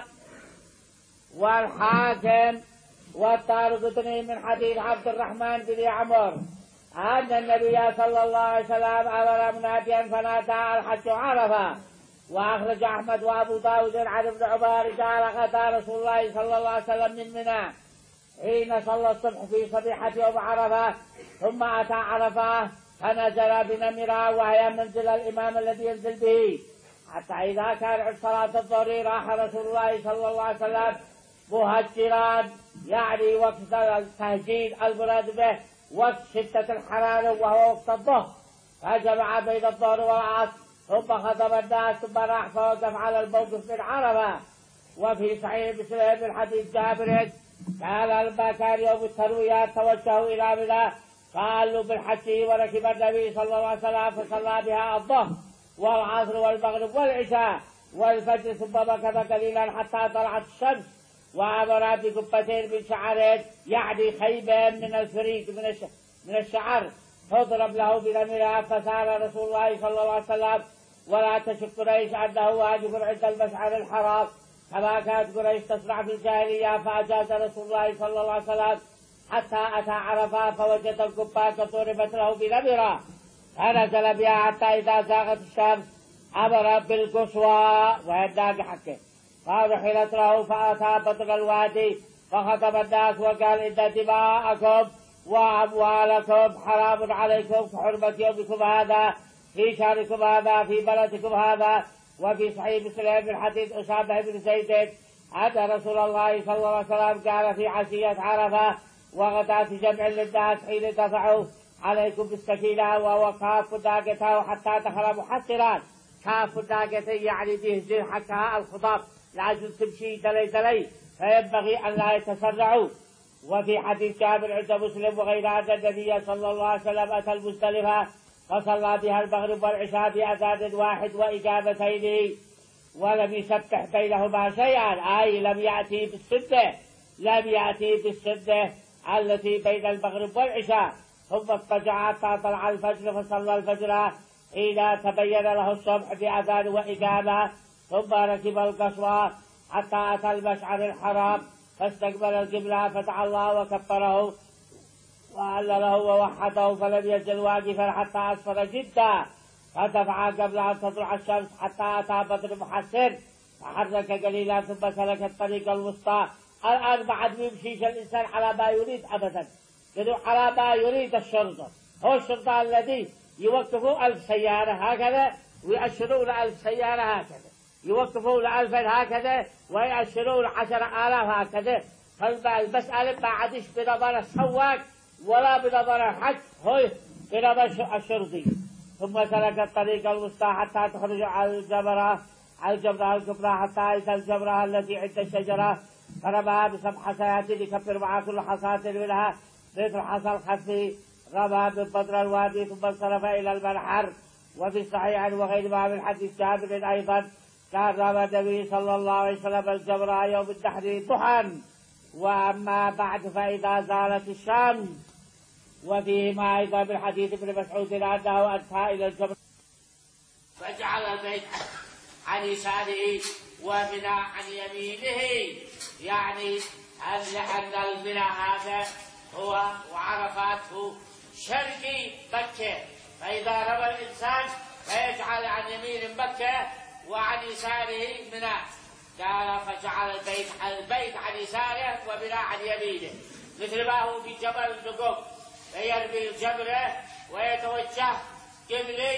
Speaker 1: والحاكم والدارقطني من حديث عبد الرحمن بن عمرو أن النبي صلى الله عليه وسلم أمر مناديا فنادى الحج عرفة. وأخرج أحمد وأبو داود عن ابن عمر قال غدا رسول الله صلى الله عليه وسلم من منى حين صلى الصبح في صبيحة يوم عرفة، ثم أتى عرفة فنزل بنمرة وهي منزل الإمام الذي ينزل به، حتى إذا كان عند صلاة الظهر راح رسول الله صلى الله عليه وسلم مهجرا، يعني وقت التهجير المراد به وقت شدة الحرارة وهو وقت الظهر، فجمع بين الظهر والعصر ثم خطب الناس ثم راح فوقف على الموقف من عرفة. وفي صحيح مسلم من حديث جابر قال لما كان يوم التروية توجهوا إلى منى فقالوا بالحج، وركب النبي صلى الله عليه وسلم فصلى بها الظهر والعصر والمغرب والعشاء والفجر، ثم مكث قليلا حتى طلعت الشمس، وأمر بكبتين من شعرين يعني خيبين من الفريق من الشعر فاضرب له بنمرها. فسار رسول الله صلى الله عليه وسلم ولا تشك قريش أنه واجب عند المشعر الحرام كما كانت قريش تصنع في الجاهلية، فأجاز رسول الله صلى الله عليه وسلم حتى أتى عرفة فوجد القبة ضربت له بنمرة فنزل بها حتى إذا زاغت الشمس أمر بالقصوى وهداك حقه، فرحلت له فأتى بطن الوادي فخطب الناس وقال إن دماءكم وأموالكم حرام عليكم كحرمة يومكم هذا في شهركم هذا في بلدكم هذا. وفي صحيح مسلم من حديث أسامة بن زيد أن رسول الله صلى الله عليه وسلم قال في عشية عرفة وغداة جمع للناس حين دفعوا عليكم بالسكينة وهو كاف داقته حتى دخل محسرا. كاف داقته يعني به حكها الخضاب لعجل تمشي دلي دلي فينبغي أن لا يتسرعوا. وفي حديث جابر عند مسلم وغير أن النبي صلى الله عليه وسلم أتى المزدلفة فصلى بها المغرب والعشاء بأذان واحد وإجابتين ولم يسبح بينهما شيئا، أي لم يأتي بالسدة لم يأتي بالسدة التي بين المغرب والعشاء. ثم اضطجع حتى طلع الفجر فصلى الفجر حين تبين له الصبح بأذان وإجابة، ثم ركب القصوى حتى أتى المشعر الحرام فاستقبل القبلة فتح الله وكبره وهلله ووحده، فلم يزل واقفا حتى أسفر جدا فدفع قبل أن تطلع الشمس حتى أتى بدر محسن فحرك قليلا ثم سلك الطريق الوسطى. الآن بعد يمشيش الإنسان على ما يريد أبدا، يدعو على ما يريد الشرطة. هو الشرطة الذي يوقفوا ألف سيارة هكذا ويأشرون ألف سيارة هكذا، يوقفون ألفا هكذا ويأشرون عشر آلاف هكذا. فالمسألة ما عادش بنظر السواق ولا بنظر الحج، هو بنظر الشرطي. ثم سلك الطريق الوسطى حتى تخرج على الجبرة على الجبرة الكبرى حتى إذا الجبرة التي عند الشجرة فرماها بسبع حصيات يكبر مع كل حصاة منها مثل حصى الخفي، رمى من بدر الوادي ثم انصرف إلى المنحر. وفي الصحيح وغير ما من حديث جابر أيضا كان رمى النبي صلى الله عليه وسلم الجبرة يوم النحر ضحى، وأما بعد فإذا زالت الشمس. وفيهما أيضا من حديث ابن مسعود أنه أنتهى إلى الجبر
Speaker 3: فجعل البيت عن يساره ومنى عن يمينه، يعني أن البناء هذا هو وعرفات هو شرقي مكة، فإذا رمى الإنسان فيجعل عن يمين مكة وعن يساره منى. قال فجعل البيت البيت عن يساره ومنى عن يمينه، مثل ما هو في جبل النقب فيرمي الجبرة ويتوجه قبلي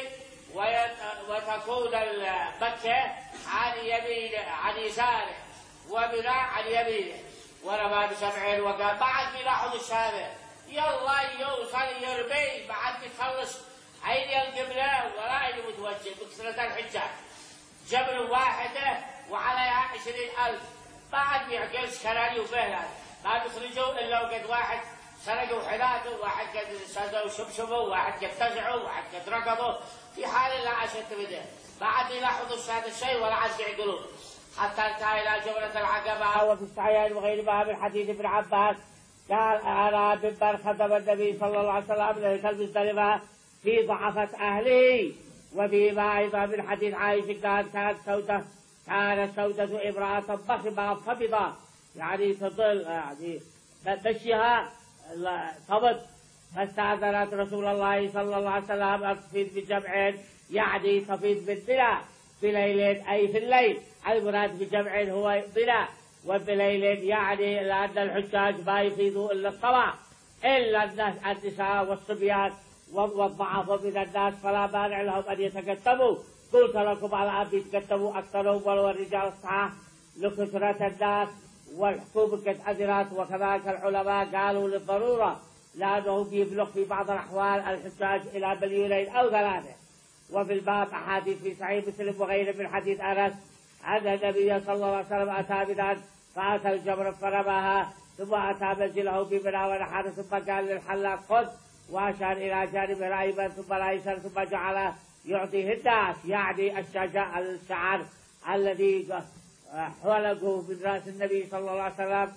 Speaker 3: وتكون مكة عن يمينه عن يساره ومنى عن يمينه. ورمى بسبعين وقال بعد بيلاحظ الشارع يلا يوصل يرمي بعد بيخلص عين القبلة ولا عين متوجه بكسرة الحجاج. جبل واحدة وعليها عشرين ألف. بعد يعقل شراري وبهلال ما بيخرجوا إلا وقد واحد سرقوا حلاته، واحد قد سدوا شبشبوا، واحد قد تزعوا، واحد قد ركضوا، في حال لا عشت بده. بعد يلاحظوا هذا الشيء ولا عاد يعقلوا حتى انتهى إلى جمرة العقبة.
Speaker 1: وفي الصحيحين وغيرها من حديث ابن عباس قال أنا بمن خطب النبي صلى الله عليه وسلم ليلة المزدلفة في ضعفة أهله. وفيما أيضا من حديث عائشة قال كانت سودة كانت سودة امرأة ضخمة قبضة، يعني تضل يعني تمشيها صبت، فاستأذنت رسول الله صلى الله عليه وسلم أن تفيض بجمع، يعني تفيض بالبناء في ليل أي في الليل. المراد بجمع هو بناء، وبليل يعني لأن الحجاج ما يفيضوا إلا الصلاة إلا النساء والصبيان والضعف من الناس فلا مانع لهم أن يتكتموا. قلت لكم على أن يتكتموا أكثرهم ولو الرجال الصحاح لكثرة الناس والحكومة قد أذنت. وكذلك العلماء قالوا للضرورة لأنه يبلغ في بعض الأحوال الحجاج إلى مليونين أو ثلاثة. وفي الباب أحاديث في صحيح مسلم وغيره من حديث أنس أن النبي صلى الله عليه وسلم أتى بذات فأتى الجمر فرماها ثم أتى منزله بمنى ونحر ثم قال للحلاق خذ، وأشار إلى جانب الأيمن ثم الأيسر ثم جعل يعطيه الناس، يعني الشجاع الشعر الذي حلقه من رأس النبي صلى الله عليه وسلم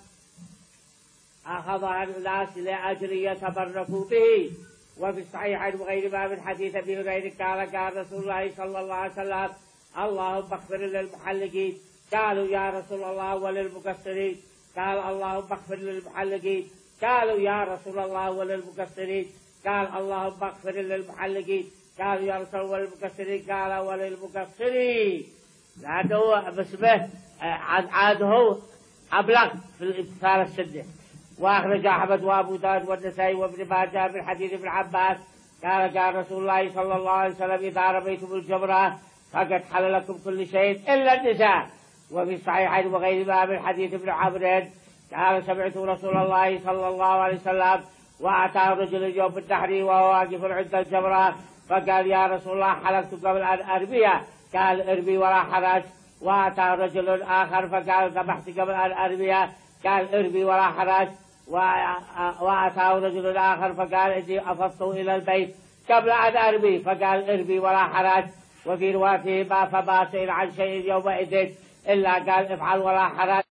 Speaker 1: أخذ عن الناس لأجل يتبركوا به. وفي الصحيحين وغيرهما من حديث أبي هريرة قال قال رسول الله صلى الله عليه وسلم اللهم اغفر للمحلقين. قالوا يا رسول الله وللمقصرين؟ قال اللهم اغفر للمحلقين. قالوا يا رسول الله وللمقصرين؟ قال اللهم اغفر للمحلقين. قالوا يا رسول الله وللمقصرين؟ قال وللمقصرين، لأنه باسمه عاد هو أبلغ في الامتثال السنة. وأخرج أحمد وأبو داود والنسائي وابن ماجه من حديث ابن عباس قال قال رسول الله صلى الله عليه وسلم إذا رميتم الجمرة فقد حل لكم كل شيء إلا النساء. وفي الصحيحين وغيرهما من حديث ابن عمرو قال سمعت رسول الله صلى الله عليه وسلم وأتاه رجل يوم النحر وهو واقف عند الجمرة فقال يا رسول الله حلقت قبل أن أرميها؟ قال ارمي ولا حرج. وأتاه رجل آخر فقال ذبحت قبل أن أرميها؟ قال ارمي ولا حرج. وأتاه رجل آخر فقال إني أفضت إلى البيت قبل أن أرمي فقال ارمي ولا حرج. وفي روايته ما فما سئل عن شيء يومئذ إلا قال افعل ولا حرج.